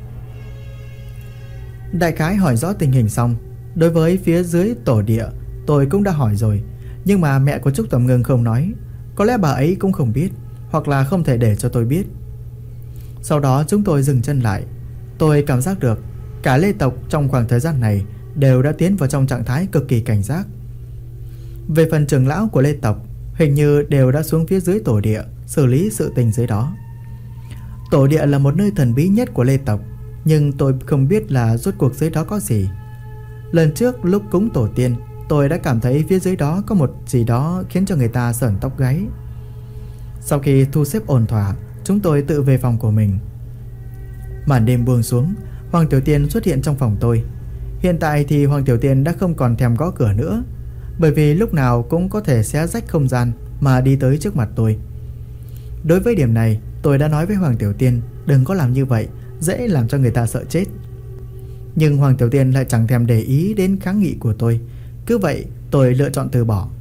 Đại khái hỏi rõ tình hình xong, đối với phía dưới tổ địa tôi cũng đã hỏi rồi, nhưng mà mẹ của Trúc Tầm Ngưng không nói. Có lẽ bà ấy cũng không biết, hoặc là không thể để cho tôi biết. Sau đó chúng tôi dừng chân lại. Tôi cảm giác được cả Lê tộc trong khoảng thời gian này đều đã tiến vào trong trạng thái cực kỳ cảnh giác. Về phần trưởng lão của Lê tộc, hình như đều đã xuống phía dưới tổ địa xử lý sự tình dưới đó. Tổ địa là một nơi thần bí nhất của Lê tộc, nhưng tôi không biết là rốt cuộc dưới đó có gì. Lần trước lúc cúng tổ tiên, tôi đã cảm thấy phía dưới đó có một gì đó khiến cho người ta sởn tóc gáy. Sau khi thu xếp ổn thỏa, chúng tôi tự về phòng của mình. Màn đêm buông xuống, Hoàng Tiểu Tiên xuất hiện trong phòng tôi. Hiện tại thì Hoàng Tiểu Tiên đã không còn thèm gõ cửa nữa, bởi vì lúc nào cũng có thể xé rách không gian mà đi tới trước mặt tôi. Đối với điểm này, tôi đã nói với Hoàng Tiểu Tiên đừng có làm như vậy, dễ làm cho người ta sợ chết. Nhưng Hoàng Tiểu Tiên lại chẳng thèm để ý đến kháng nghị của tôi. Cứ vậy tôi lựa chọn từ bỏ.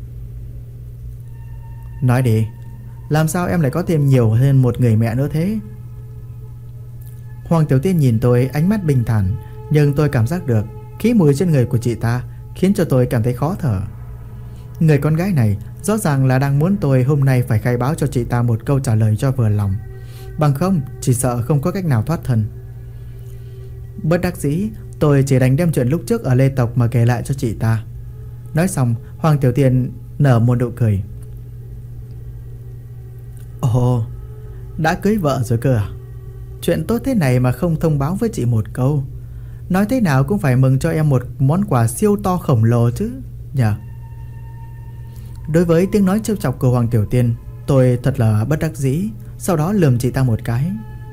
Nói đi, làm sao em lại có thêm nhiều hơn một người mẹ nữa thế? Hoàng Tiểu Tiên nhìn tôi ánh mắt bình thản, nhưng tôi cảm giác được khí mùi trên người của chị ta khiến cho tôi cảm thấy khó thở. Người con gái này rõ ràng là đang muốn tôi hôm nay phải khai báo cho chị ta một câu trả lời cho vừa lòng, bằng không chỉ sợ không có cách nào thoát thân. Bất đắc dĩ, tôi chỉ đành đem chuyện lúc trước ở Lê tộc mà kể lại cho chị ta. Nói xong, Hoàng Tiểu Tiên nở một nụ cười. Ồ, đã cưới vợ rồi cơ à? Chuyện tốt thế này mà không thông báo với chị một câu. Nói thế nào cũng phải mừng cho em một món quà siêu to khổng lồ chứ nhờ. Đối với tiếng nói trêu chọc của Hoàng Tiểu Tiên, tôi thật là bất đắc dĩ. Sau đó lườm chị ta một cái.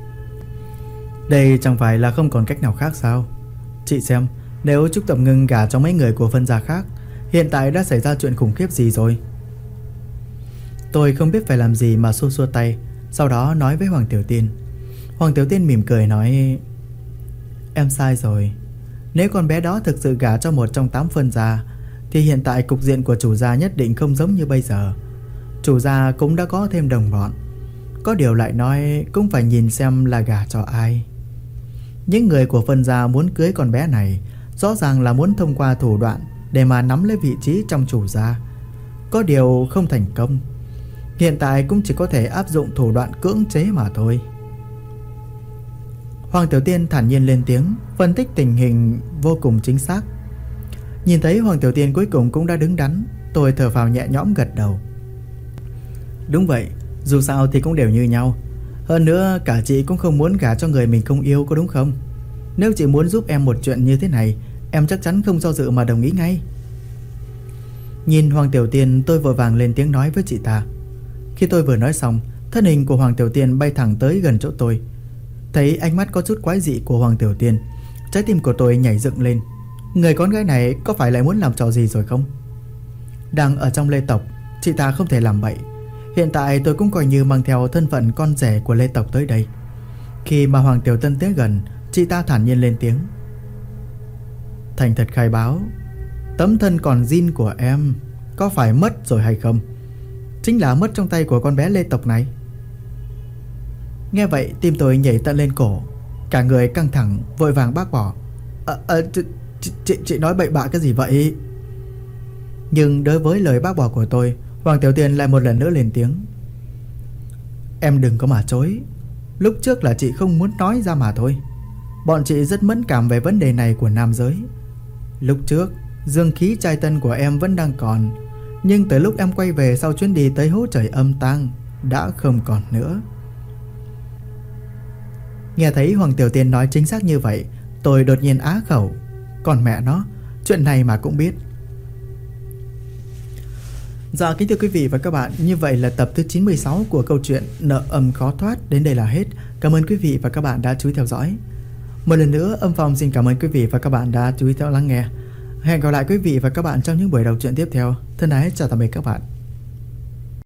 Đây chẳng phải là không còn cách nào khác sao? Chị xem, nếu Trúc Tầm Ngưng gả cho mấy người của phân gia khác, hiện tại đã xảy ra chuyện khủng khiếp gì rồi? Tôi không biết phải làm gì mà xua xua tay, sau đó nói với Hoàng Tiểu Tiên. Hoàng Tiểu Tiên mỉm cười nói: Em sai rồi. Nếu con bé đó thực sự gả cho một trong 8 phân gia, thì hiện tại cục diện của chủ gia nhất định không giống như bây giờ. Chủ gia cũng đã có thêm đồng bọn. Có điều lại nói cũng phải nhìn xem là gả cho ai. Những người của phân gia muốn cưới con bé này rõ ràng là muốn thông qua thủ đoạn để mà nắm lấy vị trí trong chủ gia. Có điều không thành công. Hiện tại cũng chỉ có thể áp dụng thủ đoạn cưỡng chế mà thôi. Hoàng Tiểu Tiên thản nhiên lên tiếng, phân tích tình hình vô cùng chính xác. Nhìn thấy Hoàng Tiểu Tiên cuối cùng cũng đã đứng đắn, tôi thở phào nhẹ nhõm gật đầu. Đúng vậy, dù sao thì cũng đều như nhau. Hơn nữa cả chị cũng không muốn gả cho người mình không yêu, có đúng không? Nếu chị muốn giúp em một chuyện như thế này, em chắc chắn không do dự mà đồng ý ngay. Nhìn Hoàng Tiểu Tiên, tôi vội vàng lên tiếng nói với chị ta. Khi tôi vừa nói xong, thân hình của Hoàng Tiểu Tiên bay thẳng tới gần chỗ tôi. Thấy ánh mắt có chút quái dị của Hoàng Tiểu Tiên, trái tim của tôi nhảy dựng lên. Người con gái này có phải lại muốn làm trò gì rồi không? Đang ở trong Lê tộc, chị ta không thể làm bậy. Hiện tại tôi cũng coi như mang theo thân phận con rể của Lê tộc tới đây. Khi mà Hoàng Tiểu Tân tới gần, chị ta thản nhiên lên tiếng. Thành thật khai báo, tấm thân còn zin của em có phải mất rồi hay không? Chính là mất trong tay của con bé Lê tộc này. Nghe vậy tim tôi nhảy tận lên cổ, cả người căng thẳng vội vàng bác bỏ. Chị nói bậy bạ cái gì vậy? Nhưng đối với lời bác bỏ của tôi, Hoàng Tiểu Tiên lại một lần nữa lên tiếng. Em đừng có mà chối. Lúc trước là chị không muốn nói ra mà thôi. Bọn chị rất mẫn cảm về vấn đề này của nam giới. Lúc trước dương khí trai tân của em vẫn đang còn, nhưng tới lúc em quay về sau chuyến đi tới hố trời âm tang đã không còn nữa. Nghe thấy Hoàng Tiểu Tiên nói chính xác như vậy, tôi đột nhiên á khẩu. Còn mẹ nó, chuyện này mà cũng biết. Dạ kính thưa quý vị và các bạn, như vậy là tập thứ 96 của câu chuyện Nợ Âm Khó Thoát đến đây là hết. Cảm ơn quý vị và các bạn đã chú ý theo dõi. Một lần nữa, Âm Phong xin cảm ơn quý vị và các bạn đã chú ý theo lắng nghe. Hẹn gặp lại quý vị và các bạn trong những buổi đọc truyện tiếp theo. Thân ái chào tạm biệt các bạn.